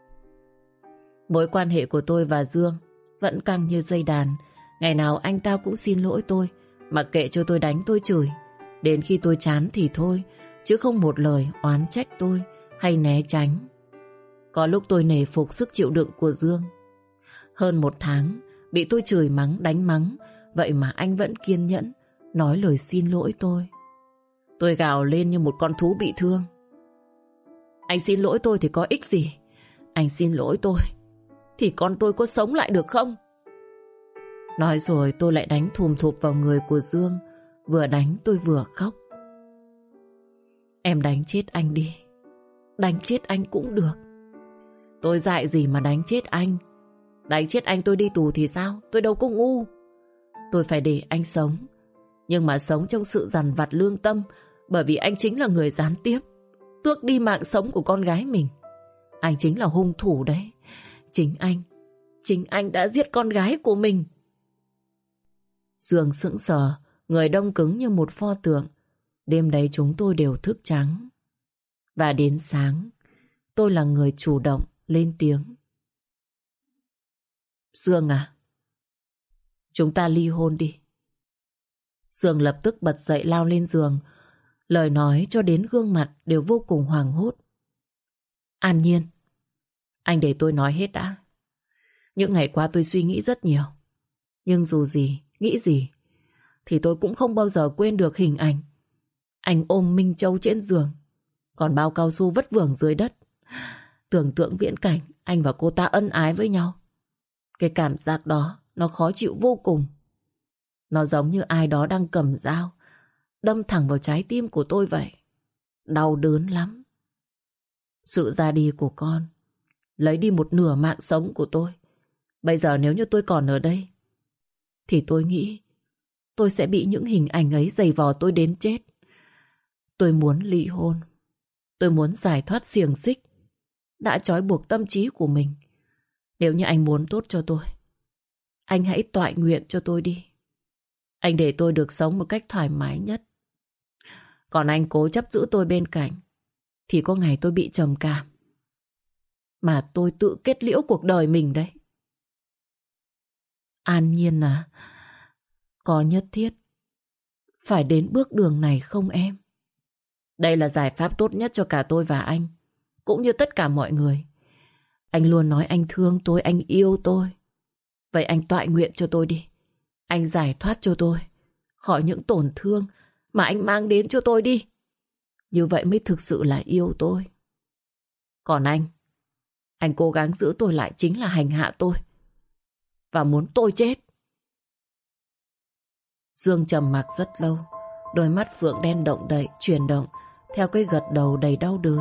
Mối quan hệ của tôi và Dương vẫn căng như dây đàn. Ngày nào anh ta cũng xin lỗi tôi, mặc kệ cho tôi đánh tôi chửi. Đến khi tôi chán thì thôi, chứ không một lời oán trách tôi hay né tránh. Có lúc tôi nể phục sức chịu đựng của Dương. Hơn một tháng bị tôi chửi mắng đánh mắng, vậy mà anh vẫn kiên nhẫn nói lời xin lỗi tôi. Tôi gào lên như một con thú bị thương. Anh xin lỗi tôi thì có ích gì? Anh xin lỗi tôi thì con tôi có sống lại được không? Nói rồi tôi lại đánh thùm thụp vào người của Dương. Vừa đánh tôi vừa khóc. Em đánh chết anh đi. Đánh chết anh cũng được. Tôi dại gì mà đánh chết anh. Đánh chết anh tôi đi tù thì sao? Tôi đâu có ngu. Tôi phải để anh sống, nhưng mà sống trong sự dằn vặt lương tâm, bởi vì anh chính là người gián tiếp tước đi mạng sống của con gái mình. Anh chính là hung thủ đấy. Chính anh Chính anh đã giết con gái của mình. Dương sững sờ, người đông cứng như một pho tượng. Đêm đấy chúng tôi đều thức trắng. Và đến sáng, tôi là người chủ động lên tiếng. Dương à, chúng ta ly hôn đi. Dương lập tức bật dậy lao lên giường. Lời nói cho đến gương mặt đều vô cùng hoảng hốt. An Nhiên, anh để tôi nói hết đã. Những ngày qua tôi suy nghĩ rất nhiều. Nhưng dù gì, nghĩ gì, thì tôi cũng không bao giờ quên được hình ảnh anh ôm Minh Châu trên giường, còn bao cao su vất vưởng dưới đất. Tưởng tượng viễn cảnh anh và cô ta ân ái với nhau. Cái cảm giác đó nó khó chịu vô cùng. Nó giống như ai đó đang cầm dao đâm thẳng vào trái tim của tôi vậy. Đau đớn lắm. Sự ra đi của con lấy đi một nửa mạng sống của tôi. Bây giờ nếu như tôi còn ở đây, thì tôi nghĩ tôi sẽ bị những hình ảnh ấy giày vò tôi đến chết. Tôi muốn ly hôn. Tôi muốn giải thoát xiềng xích đã trói buộc tâm trí của mình. Nếu như anh muốn tốt cho tôi, anh hãy toại nguyện cho tôi đi. Anh để tôi được sống một cách thoải mái nhất. Còn anh cố chấp giữ tôi bên cạnh, thì có ngày tôi bị trầm cảm, mà tôi tự kết liễu cuộc đời mình đấy. An Nhiên à, có nhất thiết phải đến bước đường này không em? Đây là giải pháp tốt nhất cho cả tôi và anh, cũng như tất cả mọi người. Anh luôn nói anh thương tôi, anh yêu tôi. Vậy anh toại nguyện cho tôi đi. Anh giải thoát cho tôi khỏi những tổn thương mà anh mang đến cho tôi đi. Như vậy mới thực sự là yêu tôi. Còn anh, anh cố gắng giữ tôi lại chính là hành hạ tôi và muốn tôi chết. Dương trầm mặc rất lâu. Đôi mắt phượng đen động đậy, chuyển động theo cái gật đầu đầy đau đớn.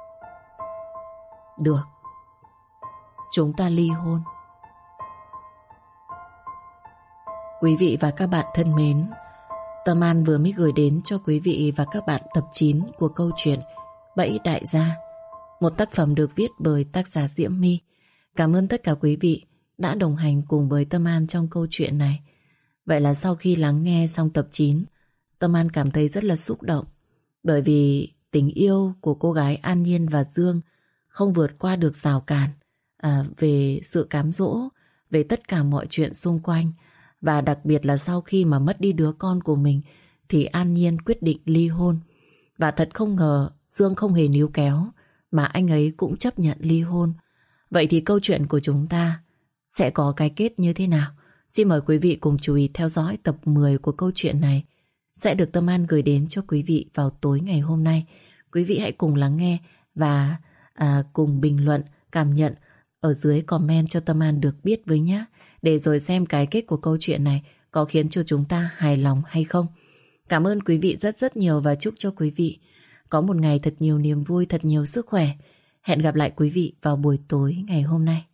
Được, chúng ta ly hôn. Quý vị và các bạn thân mến, Tâm An vừa mới gửi đến cho quý vị và các bạn tập chín của câu chuyện Bẫy Đại Gia, một tác phẩm được viết bởi tác giả Diễm My. Cảm ơn tất cả quý vị đã đồng hành cùng với Tâm An trong câu chuyện này. Vậy là sau khi lắng nghe xong tập chín, Tâm An cảm thấy rất là xúc động, bởi vì tình yêu của cô gái An Nhiên và Dương không vượt qua được rào cản à, về sự cám dỗ, về tất cả mọi chuyện xung quanh. Và đặc biệt là sau khi mà mất đi đứa con của mình thì An Nhiên quyết định ly hôn. Và thật không ngờ Dương không hề níu kéo mà anh ấy cũng chấp nhận ly hôn. Vậy thì câu chuyện của chúng ta sẽ có cái kết như thế nào? Xin mời quý vị cùng chú ý theo dõi tập mười của câu chuyện này, sẽ được Tâm An gửi đến cho quý vị vào tối ngày hôm nay. Quý vị hãy cùng lắng nghe và à, cùng bình luận, cảm nhận ở dưới comment cho Tâm An được biết với nhé, để rồi xem cái kết của câu chuyện này có khiến cho chúng ta hài lòng hay không. Cảm ơn quý vị rất rất nhiều và chúc cho quý vị có một ngày thật nhiều niềm vui, thật nhiều sức khỏe. Hẹn gặp lại quý vị vào buổi tối ngày hôm nay.